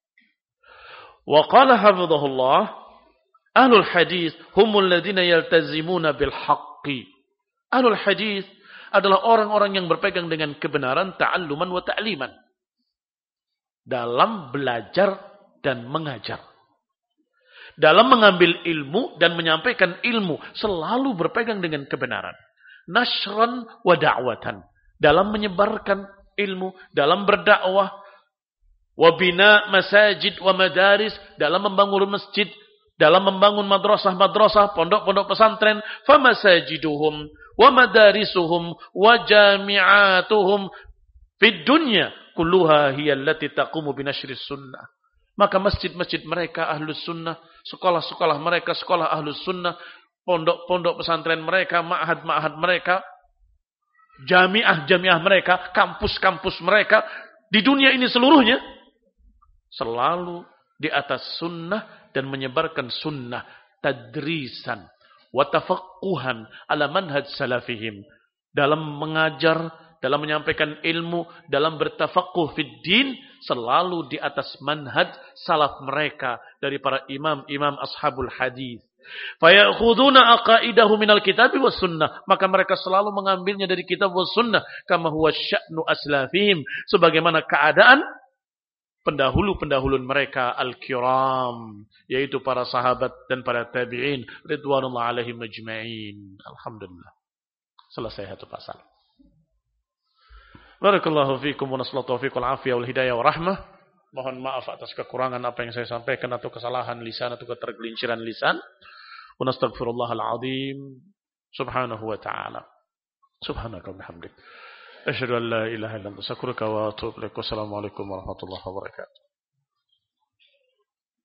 Wa qala hafidhahullah, ahlul hadis humul ladina yaltazimuna bil haqqi. Ahlul hadis adalah orang-orang yang berpegang dengan kebenaran, ta'alluman wa ta'liman. Dalam belajar dan mengajar. Dalam mengambil ilmu dan menyampaikan ilmu, selalu berpegang dengan kebenaran. nashran wa da'watan. Dalam menyebarkan ilmu, dalam berdakwah, wa bina masajid wa madaris, dalam membangun masjid, dalam membangun madrasah-madrasah, pondok-pondok pesantren, famasajiduhum wa madarisuhum wa jami'atuhum fid dunya kulluha hiya allati taqumu binashris sunnah. Maka masjid-masjid mereka ahlus sunnah, sekolah-sekolah mereka sekolah ahlus sunnah, pondok-pondok pesantren mereka, ma'had-ma'had mereka, jamiah-jamiah mereka, kampus-kampus mereka di dunia ini seluruhnya selalu di atas sunnah dan menyebarkan sunnah, tadrisan wa tafaqquhan ala manhaj salafihim, dalam mengajar, dalam menyampaikan ilmu, dalam bertafaqquh fid din, selalu di atas manhaj salaf mereka dari para imam-imam ashabul hadis. Fayakhuduna aqaidahu minal kitab was sunnah, maka mereka selalu mengambilnya dari kitab was sunnah, kama huwa sya'nu aslafihim, sebagaimana keadaan pendahulu-pendahulun mereka al-kiram, yaitu para sahabat dan para tabi'in ridwanullah alaihim ajma'in. Alhamdulillah. Selesai satu pasal. Barakallahu fiikum wa nasallahu taufiq wal afiyah wal hidayah wa rahmah. Mohon maaf atas kekurangan apa yang saya sampaikan atau kesalahan lisan atau ketergelinciran lisan. Wa nastaghfirullahal azim subhanahu wa ta'ala. Subhanaka wa bihamdik. Asyhadu an la ilaha illa anta astaghfiruka wa atubu ilaik. Wassalamu alaikum warahmatullahi wabarakatuh.